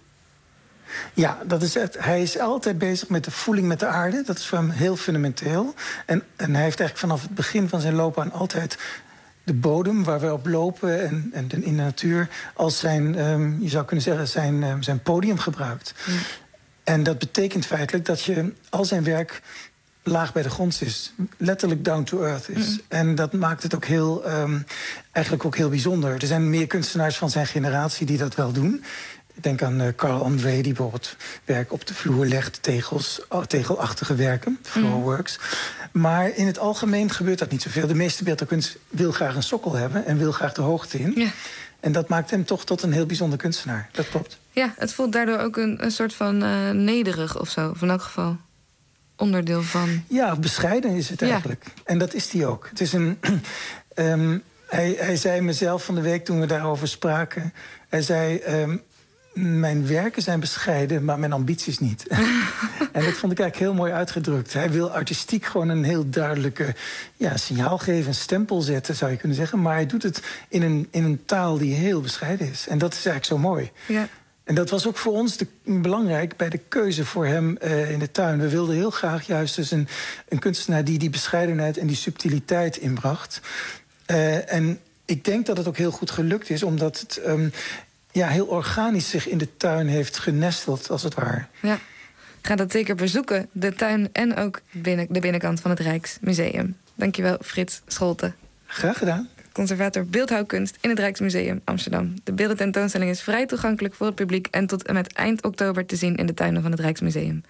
Speaker 12: Ja, dat is het. Hij is altijd bezig met de voeling met de aarde. Dat is voor hem heel fundamenteel. En, en hij heeft eigenlijk vanaf het begin van zijn loopbaan altijd de bodem waar we op lopen en, en in de natuur als zijn, um, je zou kunnen zeggen, zijn, um, zijn podium gebruikt. Ja. En dat betekent feitelijk dat je al zijn werk laag bij de grond is. Letterlijk down to earth is. Mm. En dat maakt het ook heel, um, eigenlijk ook heel bijzonder. Er zijn meer kunstenaars van zijn generatie die dat wel doen. Ik denk aan uh, Carl André, die bijvoorbeeld werk op de vloer legt, tegels, tegelachtige werken, floorworks. Mm. Maar in het algemeen gebeurt dat niet zoveel. De meeste beeldhouwkunst wil graag een sokkel hebben en wil graag de hoogte in. Ja. En dat maakt hem toch tot een heel bijzonder kunstenaar. Dat klopt.
Speaker 10: Ja, het voelt daardoor ook een, een soort van uh, nederig of zo. Of in elk geval onderdeel van.
Speaker 12: Ja, bescheiden is het eigenlijk. Ja. En dat is hij ook. Het is een. um, hij, hij zei mezelf van de week toen we daarover spraken. Hij zei: Um, mijn werken zijn bescheiden, maar mijn ambities niet. En dat vond ik eigenlijk heel mooi uitgedrukt. Hij wil artistiek gewoon een heel duidelijke ja, signaal geven, een stempel zetten, zou je kunnen zeggen. Maar hij doet het in een, in een taal die heel bescheiden is. En dat is eigenlijk zo mooi. Ja. En dat was ook voor ons de, belangrijk bij de keuze voor hem uh, in de tuin. We wilden heel graag juist dus een, een kunstenaar die die bescheidenheid en die subtiliteit inbracht. Uh, en ik denk dat het ook heel goed gelukt is, omdat het Um, ja, heel organisch zich in de tuin heeft genesteld, als het ware.
Speaker 10: Ja, ga dat zeker bezoeken, de tuin en ook binnen, de binnenkant van het Rijksmuseum. Dankjewel, Frits Scholten.
Speaker 12: Graag gedaan.
Speaker 10: Conservator beeldhouwkunst in het Rijksmuseum Amsterdam. De beeldententoonstelling is vrij toegankelijk voor het publiek en tot en met eind oktober te zien in de tuinen van het Rijksmuseum.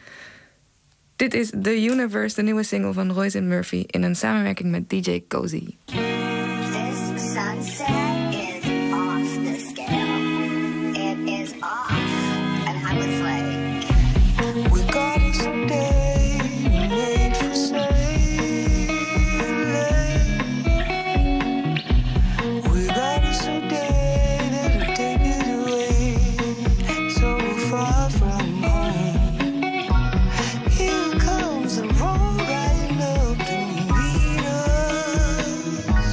Speaker 10: Dit is The Universe, de nieuwe single van Royce and Murphy in een samenwerking met D J Cozy.
Speaker 16: Here comes the road right up to meet us.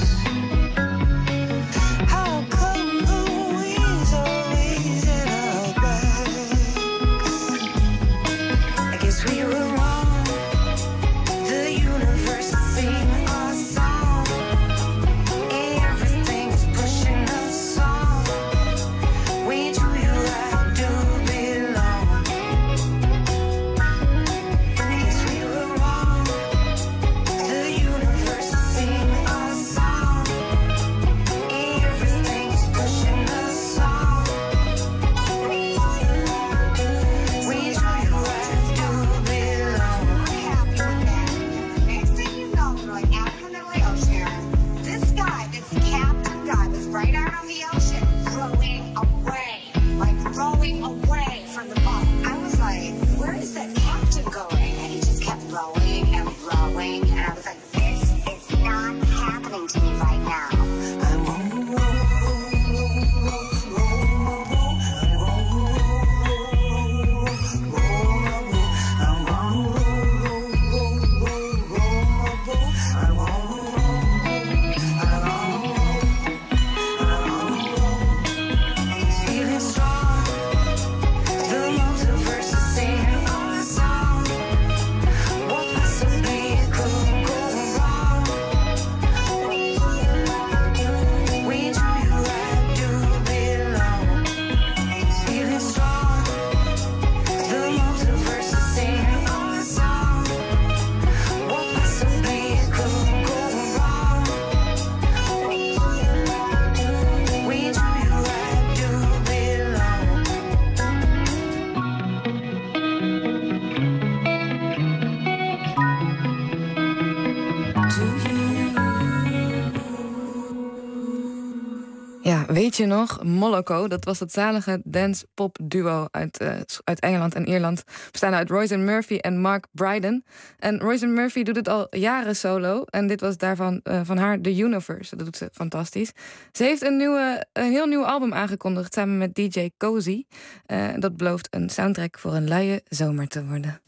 Speaker 10: Ja, weet je nog, Moloko, dat was dat zalige dance-pop-duo uit, uh, uit Engeland en Ierland, bestaande uit Royce Murphy en Mark Bryden. En Royce Murphy doet het al jaren solo en dit was daarvan uh, van haar The Universe. Dat doet ze fantastisch. Ze heeft een, nieuwe, een heel nieuw album aangekondigd samen met D J Cozy. Uh, dat belooft een soundtrack voor een luie zomer te worden.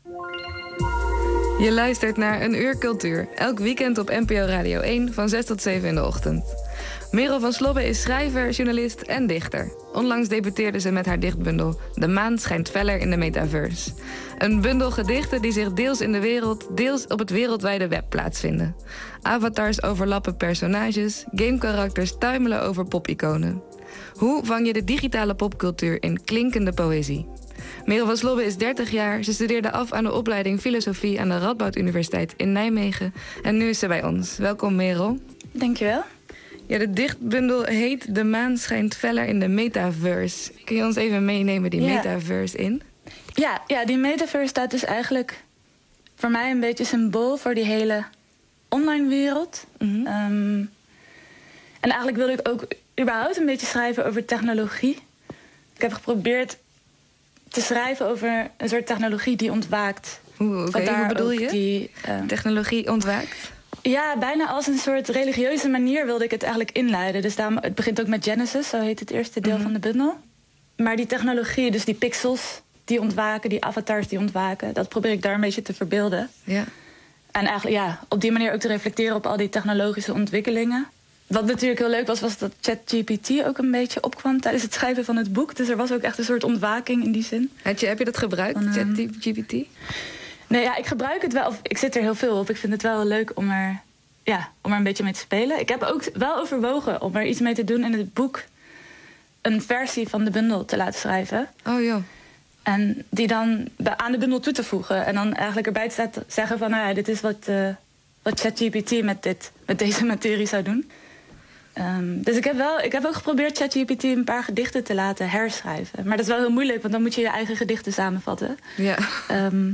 Speaker 10: Je luistert naar Een Uur Cultuur, elk weekend op N P O Radio één van zes tot zeven in de ochtend. Merel van Slobbe is schrijver, journalist en dichter. Onlangs debuteerde ze met haar dichtbundel De maan schijnt feller in de metaverse. Een bundel gedichten die zich deels in de wereld, deels op het wereldwijde web plaatsvinden. Avatars overlappen personages, gamekarakters tuimelen over popiconen. Hoe vang je de digitale popcultuur in klinkende poëzie? Merel van Slobbe is dertig jaar. Ze studeerde af aan de opleiding Filosofie aan de Radboud Universiteit in Nijmegen. En nu is ze bij ons. Welkom, Merel.
Speaker 16: Dankjewel.
Speaker 10: Ja, de dichtbundel heet De maan schijnt feller in de metaverse. Kun je ons even meenemen die ja. metaverse in?
Speaker 16: Ja, ja, die metaverse staat dus eigenlijk voor mij een beetje symbool voor die hele online wereld. Mm-hmm. Um, en eigenlijk wilde ik ook überhaupt een beetje schrijven over technologie. Ik heb geprobeerd te schrijven over een soort technologie die ontwaakt.
Speaker 10: Oeh, oké. Okay. Hoe bedoel je? Die, um, technologie ontwaakt?
Speaker 16: Ja, bijna als een soort religieuze manier wilde ik het eigenlijk inleiden. Dus daarom, het begint ook met Genesis, zo heet het eerste deel mm-hmm. van de bundel. Maar die technologie, dus die pixels die ontwaken, die avatars die ontwaken, dat probeer ik daar een beetje te verbeelden.
Speaker 10: Ja.
Speaker 16: En eigenlijk ja, op die manier ook te reflecteren op al die technologische ontwikkelingen. Wat natuurlijk heel leuk was, was dat ChatGPT ook een beetje opkwam tijdens het schrijven van het boek. Dus er was ook echt een soort ontwaking in die zin.
Speaker 10: Heb je, heb je dat gebruikt, van, um... ChatGPT?
Speaker 16: Nee, ja, ik gebruik het wel. Of ik zit er heel veel op. Ik vind het wel leuk om er, ja, om er een beetje mee te spelen. Ik heb ook wel overwogen om er iets mee te doen in het boek. Een versie van de bundel te laten schrijven.
Speaker 10: Oh ja.
Speaker 16: En die dan aan de bundel toe te voegen. En dan eigenlijk erbij te zeggen van, nou ja, dit is wat, uh, wat ChatGPT met, dit, met deze materie zou doen. Um, dus ik heb, wel, ik heb ook geprobeerd ChatGPT een paar gedichten te laten herschrijven. Maar dat is wel heel moeilijk, want dan moet je je eigen gedichten samenvatten.
Speaker 10: Ja.
Speaker 16: Um,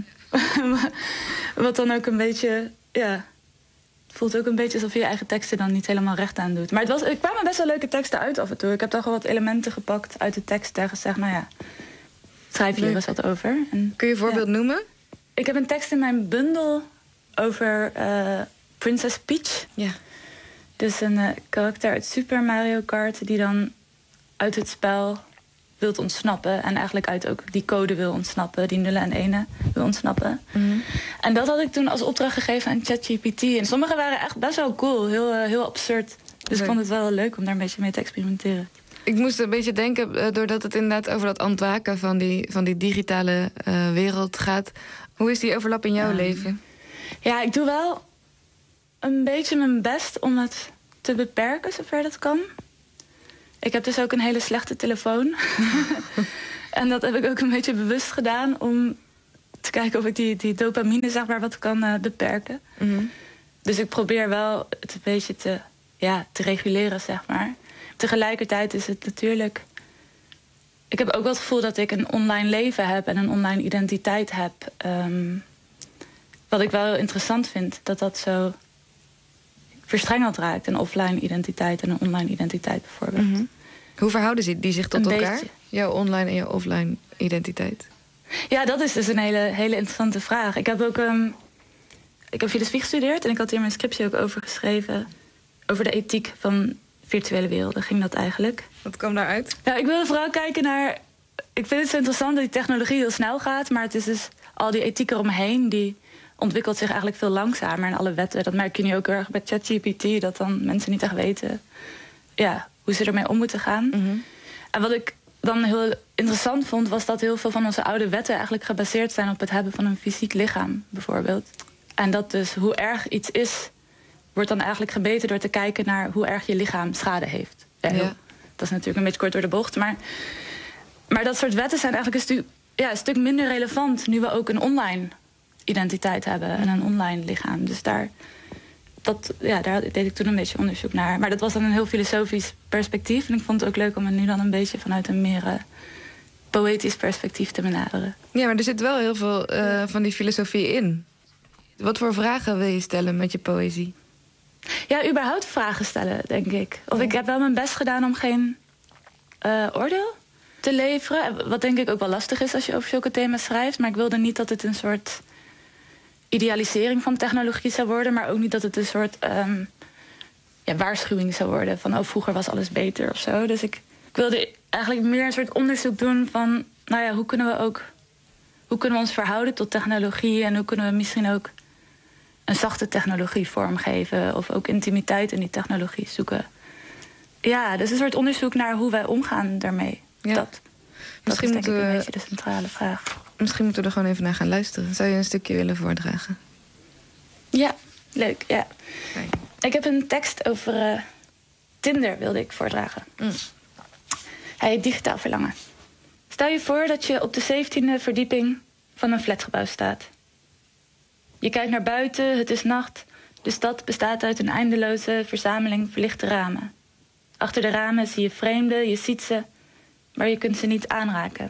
Speaker 16: wat dan ook een beetje, ja, het voelt ook een beetje alsof je je eigen teksten dan niet helemaal recht aan doet. Maar het was, er kwamen best wel leuke teksten uit af en toe. Ik heb toch wel wat elementen gepakt uit de tekst en gezegd, nou ja, schrijf hier eens wat over. En,
Speaker 10: kun je een voorbeeld ja. noemen?
Speaker 16: Ik heb een tekst in mijn bundel over uh, Princess Peach.
Speaker 10: Ja.
Speaker 16: Dus een uh, karakter uit Super Mario Kart die dan uit het spel wilt ontsnappen. En eigenlijk uit ook die code wil ontsnappen. Die nullen en enen wil ontsnappen.
Speaker 10: Mm-hmm.
Speaker 16: En dat had ik toen als opdracht gegeven aan ChatGPT. En sommige waren echt best wel cool. Heel, uh, heel absurd. Dus
Speaker 10: nee.
Speaker 16: ik vond het wel leuk om daar een beetje mee te experimenteren.
Speaker 10: Ik moest een beetje denken, uh, doordat het inderdaad over dat ontwaken van die, van die digitale uh, wereld gaat. Hoe is die overlap in jouw um, leven?
Speaker 16: Ja, ik doe wel een beetje mijn best om het te beperken, zover dat kan. Ik heb dus ook een hele slechte telefoon. En dat heb ik ook een beetje bewust gedaan om te kijken of ik die, die dopamine zeg maar wat kan uh, beperken.
Speaker 10: Mm-hmm.
Speaker 16: Dus ik probeer wel het een beetje te, ja, te reguleren, zeg maar. Tegelijkertijd is het natuurlijk, ik heb ook wel het gevoel dat ik een online leven heb en een online identiteit heb. Um, wat ik wel heel interessant vind, dat dat zo verstrengeld raakt. Een offline identiteit en een online identiteit bijvoorbeeld.
Speaker 10: Mm-hmm. Hoe verhouden die zich tot
Speaker 16: een
Speaker 10: elkaar?
Speaker 16: Beetje.
Speaker 10: Jouw online en jouw offline identiteit?
Speaker 16: Ja, dat is dus een hele, hele interessante vraag. Ik heb ook um, ik heb filosofie gestudeerd en ik had hier mijn scriptie ook over geschreven. Over de ethiek van virtuele werelden ging dat eigenlijk.
Speaker 10: Wat kwam daaruit?
Speaker 16: Ja, ik wilde vooral kijken naar, ik vind het zo interessant dat die technologie heel snel gaat, maar het is dus al die ethiek eromheen, die ontwikkelt zich eigenlijk veel langzamer. En alle wetten, dat merk je nu ook heel erg bij ChatGPT, dat dan mensen niet echt weten, ja, hoe ze ermee om moeten gaan.
Speaker 10: Mm-hmm.
Speaker 16: En wat ik dan heel interessant vond, was dat heel veel van onze oude wetten eigenlijk gebaseerd zijn op het hebben van een fysiek lichaam, bijvoorbeeld. En dat dus hoe erg iets is, wordt dan eigenlijk gebeten door te kijken naar hoe erg je lichaam schade heeft. Ja, heel,
Speaker 10: ja.
Speaker 16: Dat is natuurlijk een beetje kort door de bocht, maar, maar dat soort wetten zijn eigenlijk een, stu- ja, een stuk minder relevant nu we ook een online identiteit hebben en een online lichaam. Dus daar, dat, ja, daar deed ik toen een beetje onderzoek naar. Maar dat was dan een heel filosofisch perspectief. En ik vond het ook leuk om het nu dan een beetje vanuit een meer uh, poëtisch perspectief te benaderen.
Speaker 10: Ja, maar er zit wel heel veel uh, van die filosofie in. Wat voor vragen wil je stellen met je poëzie?
Speaker 16: Ja, überhaupt vragen stellen, denk ik. Of ik heb wel mijn best gedaan om geen uh, oordeel te leveren. Wat denk ik ook wel lastig is als je over zulke thema's schrijft. Maar ik wilde niet dat het een soort idealisering van technologie zou worden. Maar ook niet dat het een soort um, ja, waarschuwing zou worden. Van, oh, vroeger was alles beter of zo. Dus ik, ik wilde eigenlijk meer een soort onderzoek doen van, nou ja, hoe kunnen we ook, hoe kunnen we ons verhouden tot technologie en hoe kunnen we misschien ook een zachte technologie vormgeven of ook intimiteit in die technologie zoeken. Ja, dus een soort onderzoek naar hoe wij omgaan daarmee. Ja. Dat, dat is denk ik een beetje de centrale vraag.
Speaker 10: Misschien moeten we er gewoon even naar gaan luisteren. Zou je een stukje willen voordragen?
Speaker 16: Ja, leuk, ja. Okay. Ik heb een tekst over uh, Tinder wilde ik voordragen. Mm. Hij heet Digitaal Verlangen. Stel je voor dat je op de zeventiende verdieping van een flatgebouw staat. Je kijkt naar buiten, het is nacht. De stad bestaat uit een eindeloze verzameling verlichte ramen. Achter de ramen zie je vreemden, je ziet ze, maar je kunt ze niet aanraken.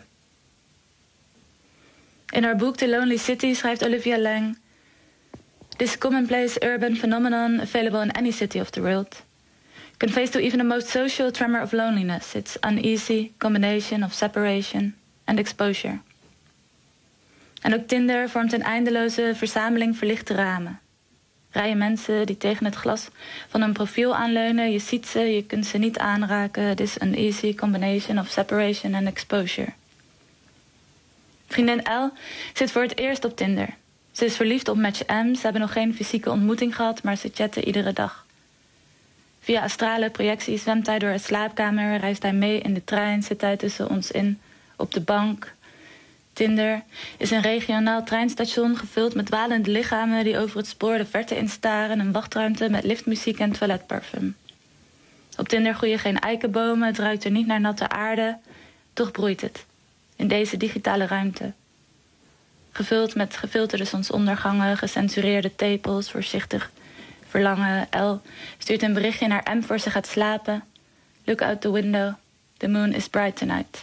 Speaker 16: In haar boek The Lonely City schrijft Olivia Laing: This commonplace urban phenomenon available in any city of the world conveys to even the most social tremor of loneliness its uneasy combination of separation and exposure. En ook Tinder vormt een eindeloze verzameling verlichte ramen. Rijen mensen die tegen het glas van een profiel aanleunen. Je ziet ze, je kunt ze niet aanraken. This uneasy combination of separation and exposure. Vriendin L zit voor het eerst op Tinder. Ze is verliefd op Match M. Ze hebben nog geen fysieke ontmoeting gehad, maar ze chatten iedere dag. Via astrale projectie zwemt hij door haar slaapkamer, reist hij mee in de trein, zit hij tussen ons in op de bank. Tinder is een regionaal treinstation gevuld met dwalende lichamen die over het spoor de verte instaren, een wachtruimte met liftmuziek en toiletparfum. Op Tinder groeien geen eikenbomen, het ruikt er niet naar natte aarde, toch broeit het in deze digitale ruimte. Gevuld met gefilterde zonsondergangen, gecensureerde tepels, voorzichtig verlangen. L stuurt een berichtje naar M voor ze gaat slapen. Look out the window, the moon is bright tonight.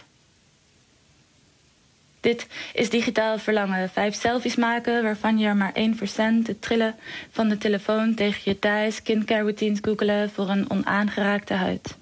Speaker 16: Dit is digitaal verlangen. Vijf selfies maken waarvan je er maar één verzend. Het trillen van de telefoon tegen je thigh. Skincare routines googelen voor een onaangeraakte huid.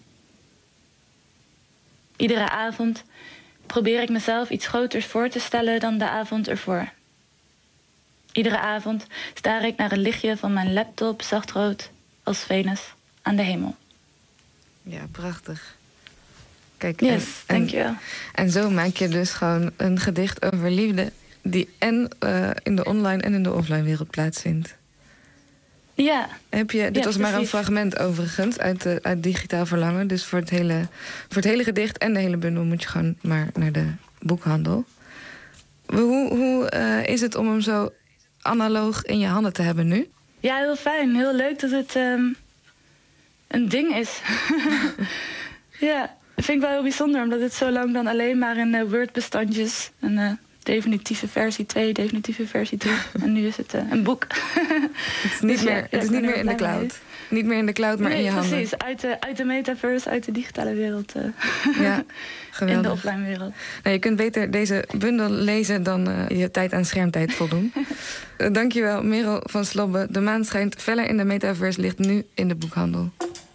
Speaker 16: Iedere avond probeer ik mezelf iets groters voor te stellen dan de avond ervoor. Iedere avond staar ik naar het lichtje van mijn laptop, zachtrood als Venus aan de hemel.
Speaker 10: Ja, prachtig. Kijk,
Speaker 16: yes,
Speaker 10: en,
Speaker 16: dankjewel.
Speaker 10: En, en zo maak je dus gewoon een gedicht over liefde die en uh, in de online en in de offline wereld plaatsvindt.
Speaker 16: Ja.
Speaker 10: Heb je, dit
Speaker 16: ja,
Speaker 10: was
Speaker 16: precies.
Speaker 10: maar een fragment overigens uit, de, uit Digitaal Verlangen. Dus voor het, hele, voor het hele gedicht en de hele bundel moet je gewoon maar naar de boekhandel. Hoe, hoe uh, is het om hem zo analoog in je handen te hebben nu?
Speaker 16: Ja, heel fijn. Heel leuk dat het um, een ding is. Ja, dat vind ik wel heel bijzonder, omdat het zo lang dan alleen maar in uh, Word-bestandjes, een uh, definitieve versie twee, definitieve versie drie. En nu is het uh, een boek.
Speaker 10: Het is niet dus meer, ja, het is niet meer in de cloud. Mee. Niet meer in de cloud, maar
Speaker 16: nee,
Speaker 10: in je
Speaker 16: precies,
Speaker 10: handen.
Speaker 16: Precies, uit de, uit de metaverse, uit de digitale wereld. Uh,
Speaker 10: ja, geweldig.
Speaker 16: In de offline wereld.
Speaker 10: Nou, je kunt beter deze bundel lezen dan uh, je tijd aan schermtijd voldoen. uh, dankjewel, Merel van Slobbe. De maan schijnt feller in de metaverse, ligt nu in de boekhandel.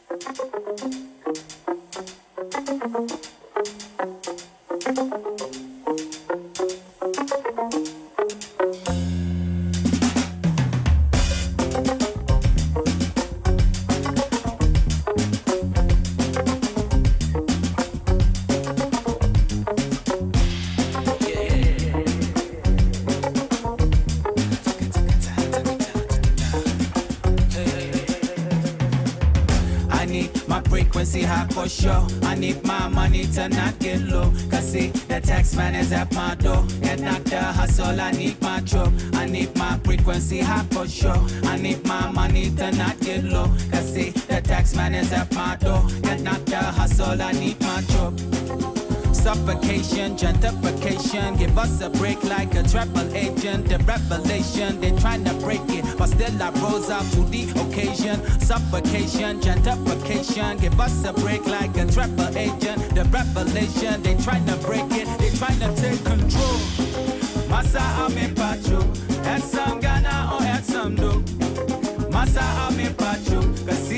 Speaker 17: For sure, I need my money to not get low. Cause see, the tax man is at my door. Get knocked the hustle, I need my job. I need my frequency high for sure. I need my money to not get low. Cause see, the tax man is at my door. Get knocked the hustle, I need my job. Suffocation, gentrification, give us a break like a travel agent. The revelation, they trying to break it, but still I rose up to the occasion. Suffocation, gentrification, give us a break like a travel agent. The revelation, they trying to break it, they trying to take control. Massa ame pacho, at some Ghana or at some do. Massa ame pacho, cause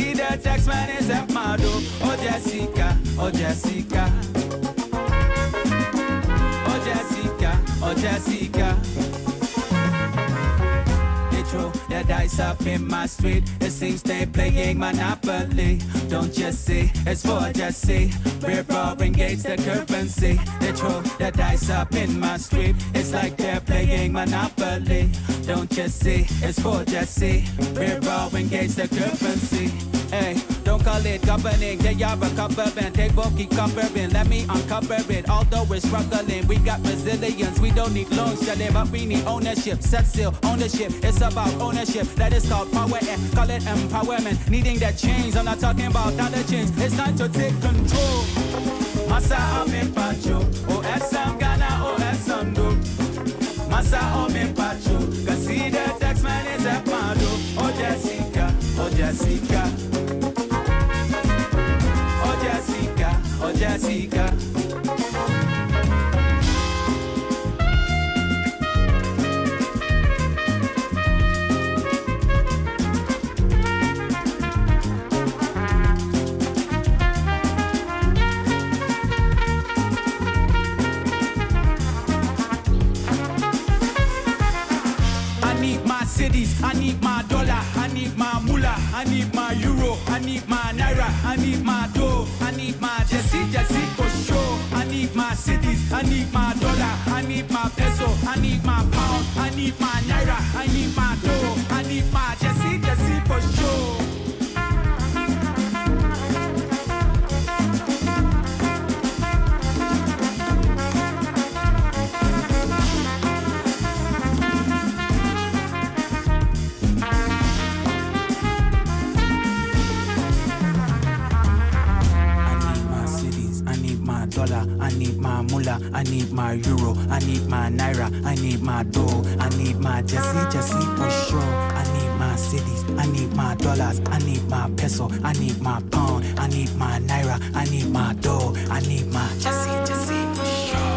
Speaker 17: taxman is at my door. Oh Jessica, oh Jessica. Oh Jessica, oh Jessica. They throw their dice up in my street. It seems they playing Monopoly. Don't you see, it's for Jesse. We're roaring gates the currency. They throw their dice up in my street. It's like they're playing Monopoly. Don't you see, it's for Jesse. We're roaring gates the currency. Hey, don't call it governing, they are a covering. They won't keep covering, let me uncover it. Although we're struggling, we got resilience. We don't need loans, shut it up, we need ownership. Set still, ownership, it's about ownership. That is called power and call it empowerment. Needing that change, I'm not talking about dollar change. It's time to take control. Masa ame pacho, O S M Ghana, O S M do. Masa ame pacho, cause see the taxman is at my door. Oh Jessica, oh Jessica. Oh Jessica. I need my cities, I need my dollar, I need my moolah, I need my euro, I need my naira, I need my dough, I need my Jesse, Jesse for sure. I need my cities, I need my dollar, I need my peso, I need my pound, I need my naira, I need my dough, I need my Jesse, Jesse for sure. I need my moolah, I need my euro, I need my naira, I need my dough, I need my Jesse, Jesse for sure. I need my cities, I need my dollars, I need my peso, I need my pound, I need my naira, I need my dough, I need my Jesse, Jesse for sure.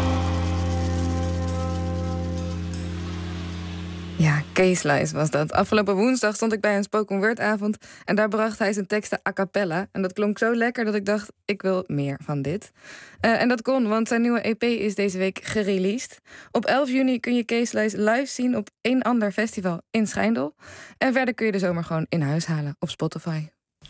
Speaker 10: Ja, K-Slice was dat. Afgelopen woensdag stond ik bij een spoken word avond en daar bracht hij zijn teksten a cappella. En dat klonk zo lekker dat ik dacht, ik wil meer van dit. Uh, en dat kon, want zijn nieuwe E P is deze week gereleased. Op elf juni kun je K-Slice live zien op een ander festival in Schijndel. En verder kun je de zomer gewoon in huis halen op Spotify.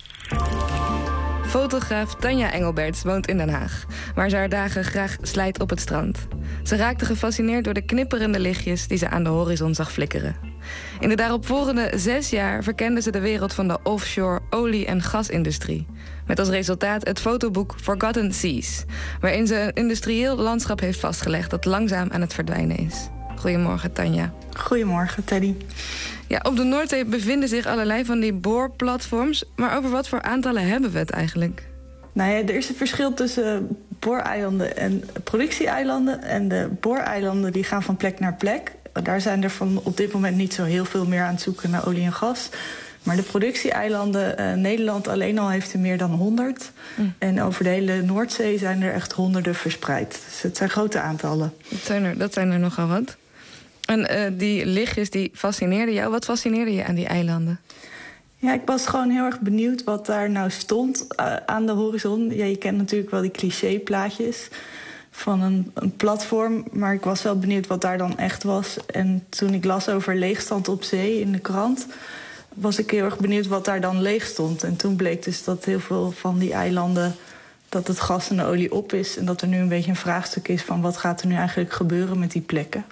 Speaker 10: Fotograaf Tanja Engelberts woont in Den Haag, waar ze haar dagen graag slijt op het strand. Ze raakte gefascineerd door de knipperende lichtjes die ze aan de horizon zag flikkeren. In de daaropvolgende zes jaar verkende ze de wereld van de offshore olie- en gasindustrie. Met als resultaat het fotoboek Forgotten Seas, waarin ze een industrieel landschap heeft vastgelegd dat langzaam aan het verdwijnen is. Goedemorgen, Tanja.
Speaker 18: Goedemorgen, Teddy.
Speaker 10: Ja, op de Noordzee bevinden zich allerlei van die boorplatforms. Maar over wat voor aantallen hebben we het eigenlijk?
Speaker 18: Nou ja, er is een verschil tussen booreilanden en productieeilanden. En de booreilanden die gaan van plek naar plek. Daar zijn er van op dit moment niet zo heel veel meer aan het zoeken naar olie en gas. Maar de productieeilanden, uh, Nederland alleen al heeft er meer dan honderd. Mm. En over de hele Noordzee zijn er echt honderden verspreid. Dus het zijn grote aantallen.
Speaker 10: Dat zijn er, dat zijn er nogal wat. En uh, die lichtjes, die fascineerden jou. Wat fascineerde je aan die eilanden?
Speaker 18: Ja, ik was gewoon heel erg benieuwd wat daar nou stond uh, aan de horizon. Ja, je kent natuurlijk wel die clichéplaatjes van een, een platform. Maar ik was wel benieuwd wat daar dan echt was. En toen ik las over leegstand op zee in de krant, was ik heel erg benieuwd wat daar dan leeg stond. En toen bleek dus dat heel veel van die eilanden, dat het gas en de olie op is. En dat er nu een beetje een vraagstuk is van wat gaat er nu eigenlijk gebeuren met die plekken.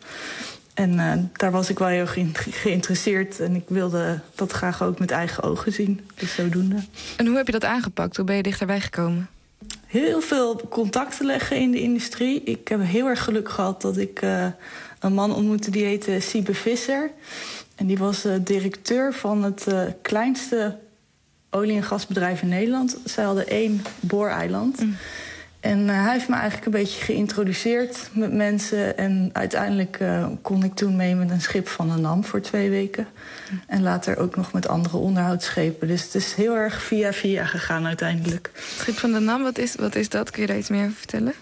Speaker 18: En uh, daar was ik wel heel ge- geïnteresseerd. En ik wilde dat graag ook met eigen ogen zien. Dus zodoende.
Speaker 10: En hoe heb je dat aangepakt? Hoe ben je dichterbij gekomen?
Speaker 18: Heel veel contacten leggen in de industrie. Ik heb heel erg geluk gehad dat ik uh, een man ontmoette die heette Siebe Visser. En die was uh, directeur van het uh, kleinste olie- en gasbedrijf in Nederland. Zij hadden één booreiland. Mm. En uh, hij heeft me eigenlijk een beetje geïntroduceerd met mensen. En uiteindelijk uh, kon ik toen mee met een schip van de NAM voor twee weken. Mm. En later ook nog met andere onderhoudsschepen. Dus het is heel erg via via gegaan uiteindelijk.
Speaker 10: Het schip van de NAM, wat is, wat is dat? Kun je daar iets meer over vertellen?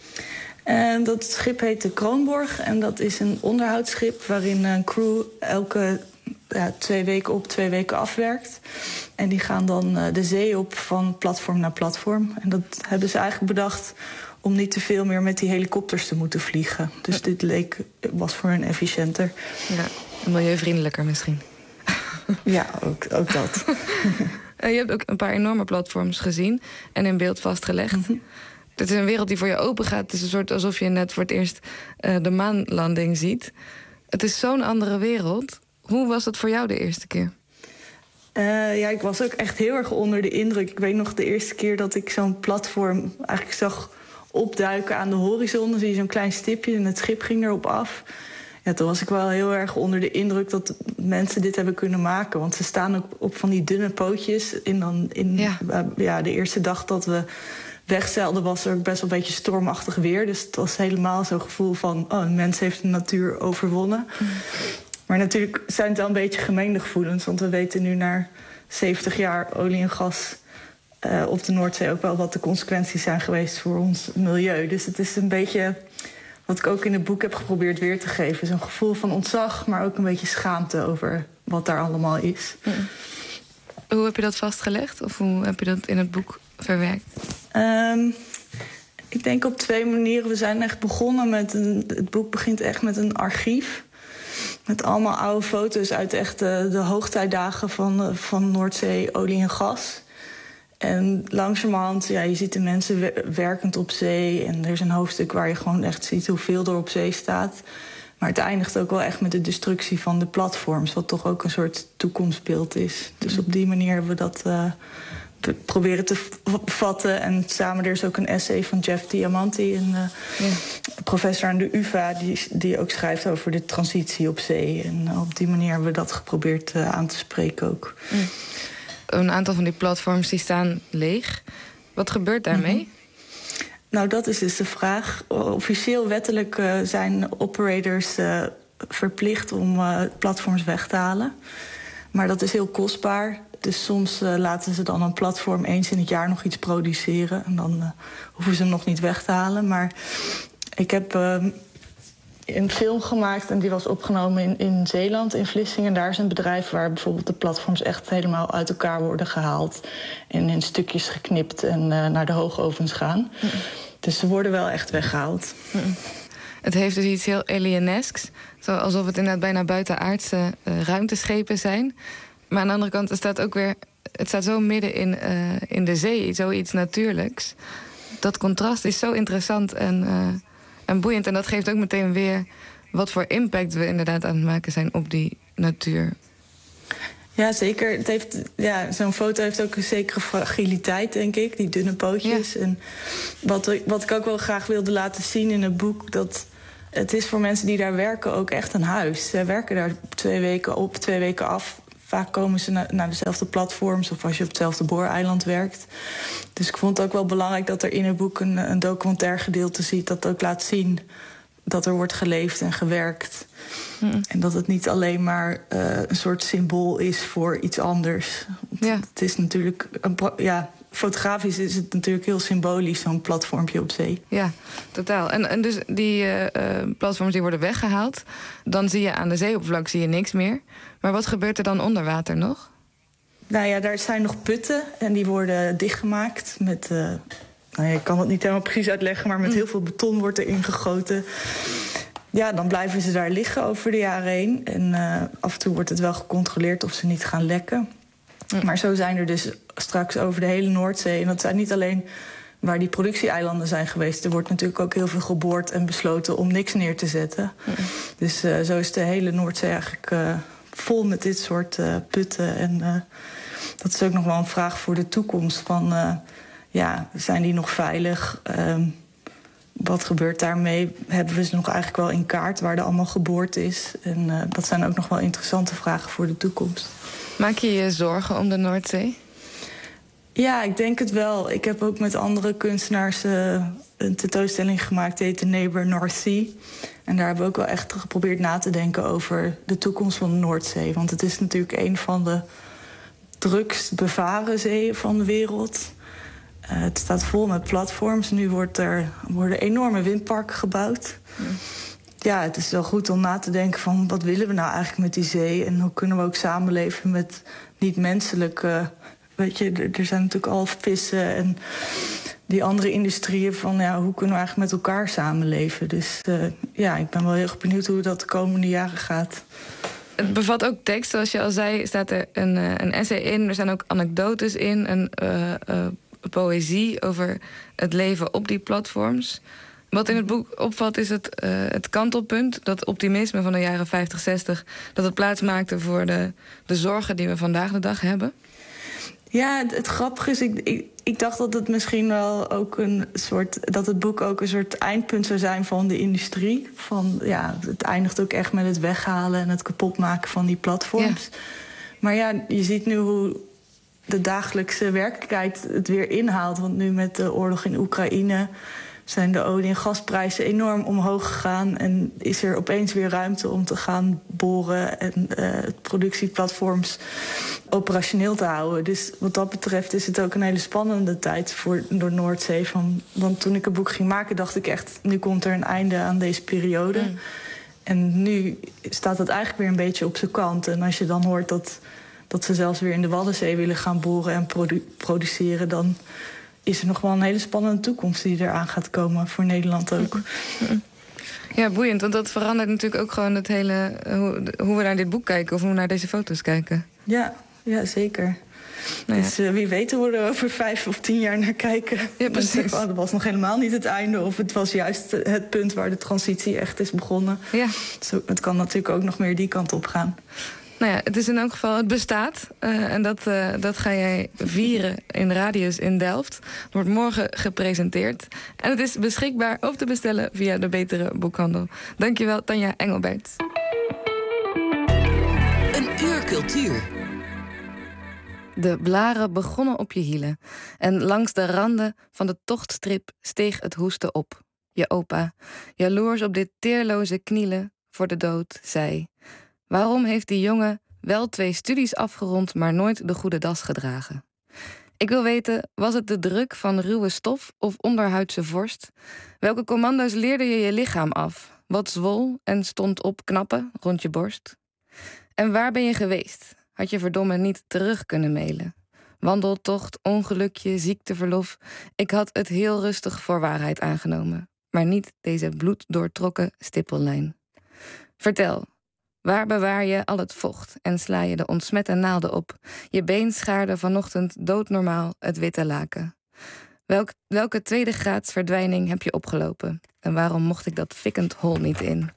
Speaker 18: En dat schip heet de Kroonborg. En dat is een onderhoudsschip waarin een crew elke ja, twee weken op, twee weken afwerkt. En die gaan dan uh, de zee op van platform naar platform. En dat hebben ze eigenlijk bedacht om niet te veel meer met die helikopters te moeten vliegen. Dus ja. dit leek, was voor hen efficiënter.
Speaker 10: Ja, en milieuvriendelijker misschien.
Speaker 18: Ja, ook, ook dat.
Speaker 10: Je hebt ook een paar enorme platforms gezien en in beeld vastgelegd. Mm-hmm. Het is een wereld die voor je open gaat. Het is een soort alsof je net voor het eerst uh, de maanlanding ziet. Het is zo'n andere wereld. Hoe was het voor jou de eerste keer?
Speaker 18: Uh, ja, ik was ook echt heel erg onder de indruk. Ik weet nog de eerste keer dat ik zo'n platform eigenlijk zag opduiken aan de horizon. Dan zie je zo'n klein stipje en het schip ging erop af. Ja, toen was ik wel heel erg onder de indruk dat mensen dit hebben kunnen maken. Want ze staan ook op van die dunne pootjes. En dan in ja. Uh, ja, de eerste dag dat we wegzeilden was er ook best wel een beetje stormachtig weer. Dus het was helemaal zo'n gevoel van, oh, een mens heeft de natuur overwonnen. Mm. Maar natuurlijk zijn het wel een beetje gemengde gevoelens. Want we weten nu na zeventig jaar olie en gas uh, op de Noordzee ook wel wat de consequenties zijn geweest voor ons milieu. Dus het is een beetje wat ik ook in het boek heb geprobeerd weer te geven. Zo'n gevoel van ontzag, maar ook een beetje schaamte over wat daar allemaal is.
Speaker 10: Mm. Hoe heb je dat vastgelegd? Of hoe heb je dat in het boek verwerkt?
Speaker 18: Um, ik denk op twee manieren. We zijn echt begonnen met een... Het boek begint echt met een archief. Met allemaal oude foto's uit echt de, de hoogtijdagen van, van Noordzee, olie en gas. En langzamerhand, ja, je ziet de mensen werkend op zee. En er is een hoofdstuk waar je gewoon echt ziet hoeveel er op zee staat. Maar het eindigt ook wel echt met de destructie van de platforms. Wat toch ook een soort toekomstbeeld is. Dus op die manier hebben we dat uh, proberen te vatten. En samen, er is ook een essay van Jeff Diamanti, een uh, ja. professor aan de U vA... Die, die ook schrijft over de transitie op zee. En uh, op die manier hebben we dat geprobeerd uh, aan te spreken ook.
Speaker 10: Mm. Een aantal van die platforms die staan leeg. Wat gebeurt daarmee? Mm-hmm.
Speaker 18: Nou, dat is dus de vraag. Officieel wettelijk uh, zijn operators uh, verplicht om uh, platforms weg te halen. Maar dat is heel kostbaar. Dus soms uh, laten ze dan een platform eens in het jaar nog iets produceren. En dan uh, hoeven ze hem nog niet weg te halen. Maar ik heb uh, een film gemaakt en die was opgenomen in, in Zeeland, in Vlissingen. Daar is een bedrijf waar bijvoorbeeld de platforms echt helemaal uit elkaar worden gehaald. En in stukjes geknipt en uh, naar de hoogovens gaan. Mm. Dus ze worden wel echt weggehaald.
Speaker 10: Mm. Het heeft dus iets heel alienesks. Zo alsof het inderdaad bijna buitenaardse uh, ruimteschepen zijn. Maar aan de andere kant, het staat ook weer, het staat zo midden in, uh, in de zee, zoiets natuurlijks. Dat contrast is zo interessant en, uh, en boeiend. En dat geeft ook meteen weer wat voor impact we inderdaad aan het maken zijn op die natuur.
Speaker 18: Ja, zeker. Het heeft, ja, zo'n foto heeft ook een zekere fragiliteit, denk ik. Die dunne pootjes. Ja. En wat, wat ik ook wel graag wilde laten zien in het boek, dat het is voor mensen die daar werken ook echt een huis. Zij werken daar twee weken op, twee weken af. Vaak komen ze naar dezelfde platforms of als je op hetzelfde booreiland werkt. Dus ik vond het ook wel belangrijk dat er in het boek een, een documentair gedeelte ziet dat ook laat zien dat er wordt geleefd en gewerkt. Mm. En dat het niet alleen maar uh, een soort symbool is voor iets anders. Ja. Het is natuurlijk, een, ja, fotografisch is het natuurlijk heel symbolisch, zo'n platformpje op zee.
Speaker 10: Ja, totaal. En, en dus die uh, platforms die worden weggehaald, dan zie je aan de zeeoppervlak zie je niks meer. Maar wat gebeurt er dan onder water nog?
Speaker 18: Nou ja, daar zijn nog putten en die worden dichtgemaakt met, Uh, nou ja, ik kan het niet helemaal precies uitleggen, maar met heel veel beton wordt erin gegoten. Ja, dan blijven ze daar liggen over de jaren heen. En uh, af en toe wordt het wel gecontroleerd of ze niet gaan lekken. Mm. Maar zo zijn er dus straks over de hele Noordzee. En dat zijn niet alleen waar die productieeilanden zijn geweest. Er wordt natuurlijk ook heel veel geboord en besloten om niks neer te zetten. Mm. Dus uh, zo is de hele Noordzee eigenlijk uh, vol met dit soort uh, putten. En uh, dat is ook nog wel een vraag voor de toekomst van Uh, ja, zijn die nog veilig? Um, wat gebeurt daarmee? Hebben we ze nog eigenlijk wel in kaart waar er allemaal geboord is? En uh, dat zijn ook nog wel interessante vragen voor de toekomst.
Speaker 10: Maak je je zorgen om de Noordzee?
Speaker 18: Ja, ik denk het wel. Ik heb ook met andere kunstenaars uh, een tentoonstelling gemaakt, die heet The Neighbor North Sea. En daar hebben we ook wel echt geprobeerd na te denken over de toekomst van de Noordzee. Want het is natuurlijk een van de drukst bevaren zeeën van de wereld. Uh, het staat vol met platforms. Nu wordt er, worden enorme windparken gebouwd. ja, het is wel goed om na te denken van wat willen we nou eigenlijk met die zee en hoe kunnen we ook samenleven met niet-menselijke, weet je, er, er zijn natuurlijk al vissen en die andere industrieën van ja, hoe kunnen we eigenlijk met elkaar samenleven. Dus uh, ja, ik ben wel heel erg benieuwd hoe dat de komende jaren gaat.
Speaker 10: Het bevat ook tekst, zoals je al zei, staat er een, uh, een essay in. Er staan ook anekdotes in, een uh, uh, poëzie over het leven op die platforms. Wat in het boek opvalt is het, uh, het kantelpunt, dat optimisme van de jaren vijftig, zestig... dat het plaats maakte voor de, de zorgen die we vandaag de dag hebben.
Speaker 18: Ja, het, het grappige is, ik, ik, ik dacht dat het misschien wel ook een soort, dat het boek ook een soort eindpunt zou zijn van de industrie. Van, ja, het eindigt ook echt met het weghalen en het kapotmaken van die platforms. Ja. Maar ja, je ziet nu hoe de dagelijkse werkelijkheid het weer inhaalt. Want nu met de oorlog in Oekraïne zijn de olie- en gasprijzen enorm omhoog gegaan en is er opeens weer ruimte om te gaan boren en uh, productieplatforms operationeel te houden. Dus wat dat betreft is het ook een hele spannende tijd voor de Noordzee. Van, want toen ik het boek ging maken, dacht ik echt, nu komt er een einde aan deze periode. Mm. En nu staat het eigenlijk weer een beetje op zijn kant. En als je dan hoort dat, dat ze zelfs weer in de Waddenzee willen gaan boren en produ- produceren, dan is er nog wel een hele spannende toekomst die eraan gaat komen voor Nederland ook.
Speaker 10: Ja, boeiend, want dat verandert natuurlijk ook gewoon het hele hoe, hoe we naar dit boek kijken of hoe we naar deze foto's kijken.
Speaker 18: Ja, ja zeker. Nou ja. Dus uh, wie weet hoe we er over vijf of tien jaar naar kijken.
Speaker 10: Ja, precies.
Speaker 18: Dat was nog helemaal niet het einde, of het was juist het punt waar de transitie echt is begonnen.
Speaker 10: Ja.
Speaker 18: Zo, het kan natuurlijk ook nog meer die kant op gaan.
Speaker 10: Nou ja, het is in elk geval, het bestaat. Uh, en dat, uh, dat ga jij vieren in Radius in Delft. Het wordt morgen gepresenteerd. En het is beschikbaar of te bestellen via de Betere Boekhandel. Dankjewel, Tanja Engelbert.
Speaker 2: Een uur cultuur.
Speaker 10: De blaren begonnen op je hielen. En langs de randen van de tochtstrip steeg het hoesten op. Je opa, jaloers op dit teerloze knielen voor de dood, zei: waarom heeft die jongen wel twee studies afgerond, maar nooit de goede das gedragen? Ik wil weten, was het de druk van ruwe stof of onderhuidse vorst? Welke commando's leerde je je lichaam af? Wat zwol en stond op knappen rond je borst? En waar ben je geweest? Had je verdomme niet terug kunnen mailen? Wandeltocht, ongelukje, ziekteverlof. Ik had het heel rustig voor waarheid aangenomen, maar niet deze bloeddoortrokken stippellijn. Vertel, waar bewaar je al het vocht en sla je de ontsmette naalden op? Je been schaarde vanochtend doodnormaal het witte laken. Welk, welke tweede graads verdwijning heb je opgelopen? En waarom mocht ik dat fikkend hol niet in?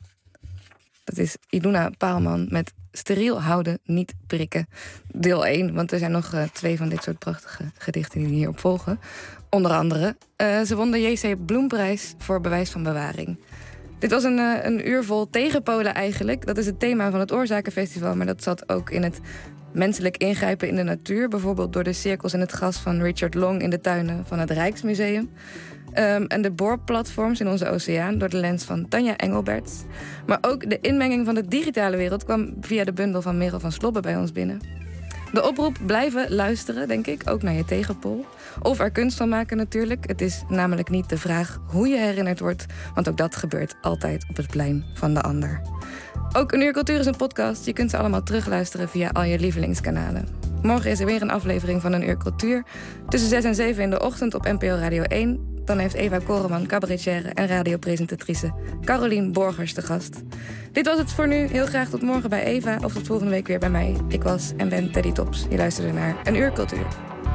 Speaker 10: Dat is Ilona Paalman met Steriel houden, niet prikken. Deel één, want er zijn nog uh, twee van dit soort prachtige gedichten die hierop volgen. Onder andere, uh, ze won de J C Bloemprijs voor bewijs van bewaring. Dit was een, uh, een uur vol tegenpolen eigenlijk. Dat is het thema van het Oorzakenfestival, maar dat zat ook in het menselijk ingrijpen in de natuur. Bijvoorbeeld door de cirkels in het gras van Richard Long in de tuinen van het Rijksmuseum. Um, en de boorplatforms in onze oceaan door de lens van Tanja Engelberts. Maar ook de inmenging van de digitale wereld kwam via de bundel van Merel van Slobbe bij ons binnen. De oproep blijven luisteren, denk ik, ook naar je tegenpool. Of er kunst van maken natuurlijk. Het is namelijk niet de vraag hoe je herinnerd wordt, want ook dat gebeurt altijd op het plein van de ander. Ook Een Uur Cultuur is een podcast. Je kunt ze allemaal terugluisteren via al je lievelingskanalen. Morgen is er weer een aflevering van Een Uur Cultuur. Tussen zes en zeven in de ochtend op N P O Radio één. Dan heeft Eva Koreman, cabaretière en radiopresentatrice Carolien Borgers te gast. Dit was het voor nu. Heel graag tot morgen bij Eva of tot volgende week weer bij mij. Ik was en ben Teddy Tops. Je luisterde naar Een Uur Cultuur.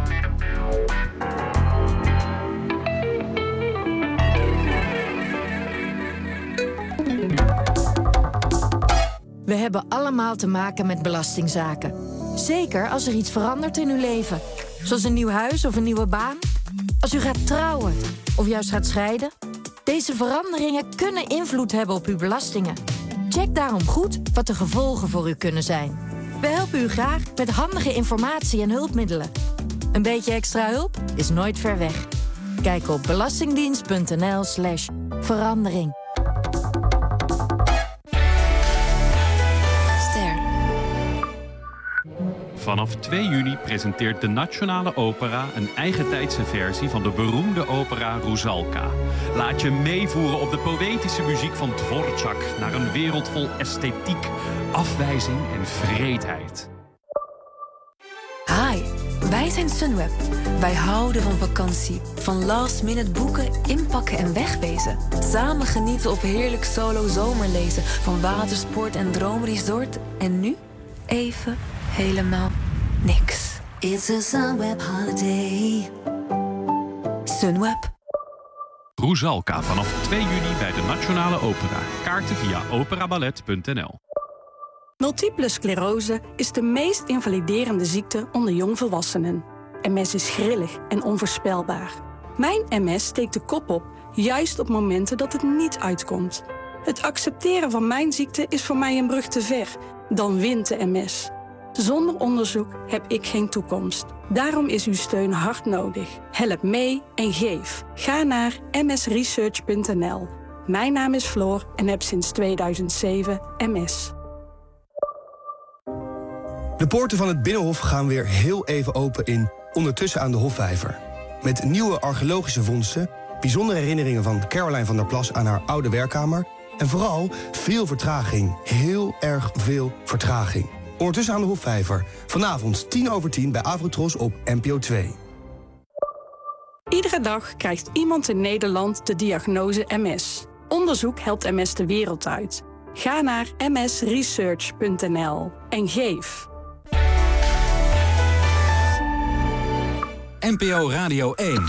Speaker 19: We hebben allemaal te maken met belastingzaken. Zeker als er iets verandert in uw leven. Zoals een nieuw huis of een nieuwe baan. Als u gaat trouwen of juist gaat scheiden. Deze veranderingen kunnen invloed hebben op uw belastingen. Check daarom goed wat de gevolgen voor u kunnen zijn. We helpen u graag met handige informatie en hulpmiddelen. Een beetje extra hulp is nooit ver weg. Kijk op belastingdienst.nl slash verandering.
Speaker 20: Vanaf twee juni presenteert de Nationale Opera een eigentijdse versie van de beroemde opera Rusalka. Laat je meevoeren op de poëtische muziek van Dvorak naar een wereld vol esthetiek, afwijzing en wreedheid.
Speaker 21: Hi, wij zijn Sunweb. Wij houden van vakantie. Van last minute boeken, inpakken en wegwezen. Samen genieten of heerlijk solo zomerlezen. Van watersport en droomresort. En nu even helemaal niks. It's a Sunweb holiday. Sunweb.
Speaker 20: Rusalka vanaf twee juni bij de Nationale Opera. Kaarten via operaballet punt n l.
Speaker 22: Multiple sclerose is de meest invaliderende ziekte onder jongvolwassenen. M S is grillig en onvoorspelbaar. Mijn M S steekt de kop op, juist op momenten dat het niet uitkomt. Het accepteren van mijn ziekte is voor mij een brug te ver. Dan wint de M S. Zonder onderzoek heb ik geen toekomst. Daarom is uw steun hard nodig. Help mee en geef. Ga naar m s research punt n l. Mijn naam is Floor en heb sinds tweeduizend zeven M S.
Speaker 23: De poorten van het Binnenhof gaan weer heel even open in Ondertussen aan de Hofvijver. Met nieuwe archeologische vondsten, bijzondere herinneringen van Caroline van der Plas aan haar oude werkkamer en vooral veel vertraging, heel erg veel vertraging. Ondertussen aan de Hofvijver, vanavond tien over tien bij Avrotros op N P O twee.
Speaker 22: Iedere dag krijgt iemand in Nederland de diagnose M S. Onderzoek helpt M S de wereld uit. Ga naar m s research punt n l en geef.
Speaker 24: N P O Radio één.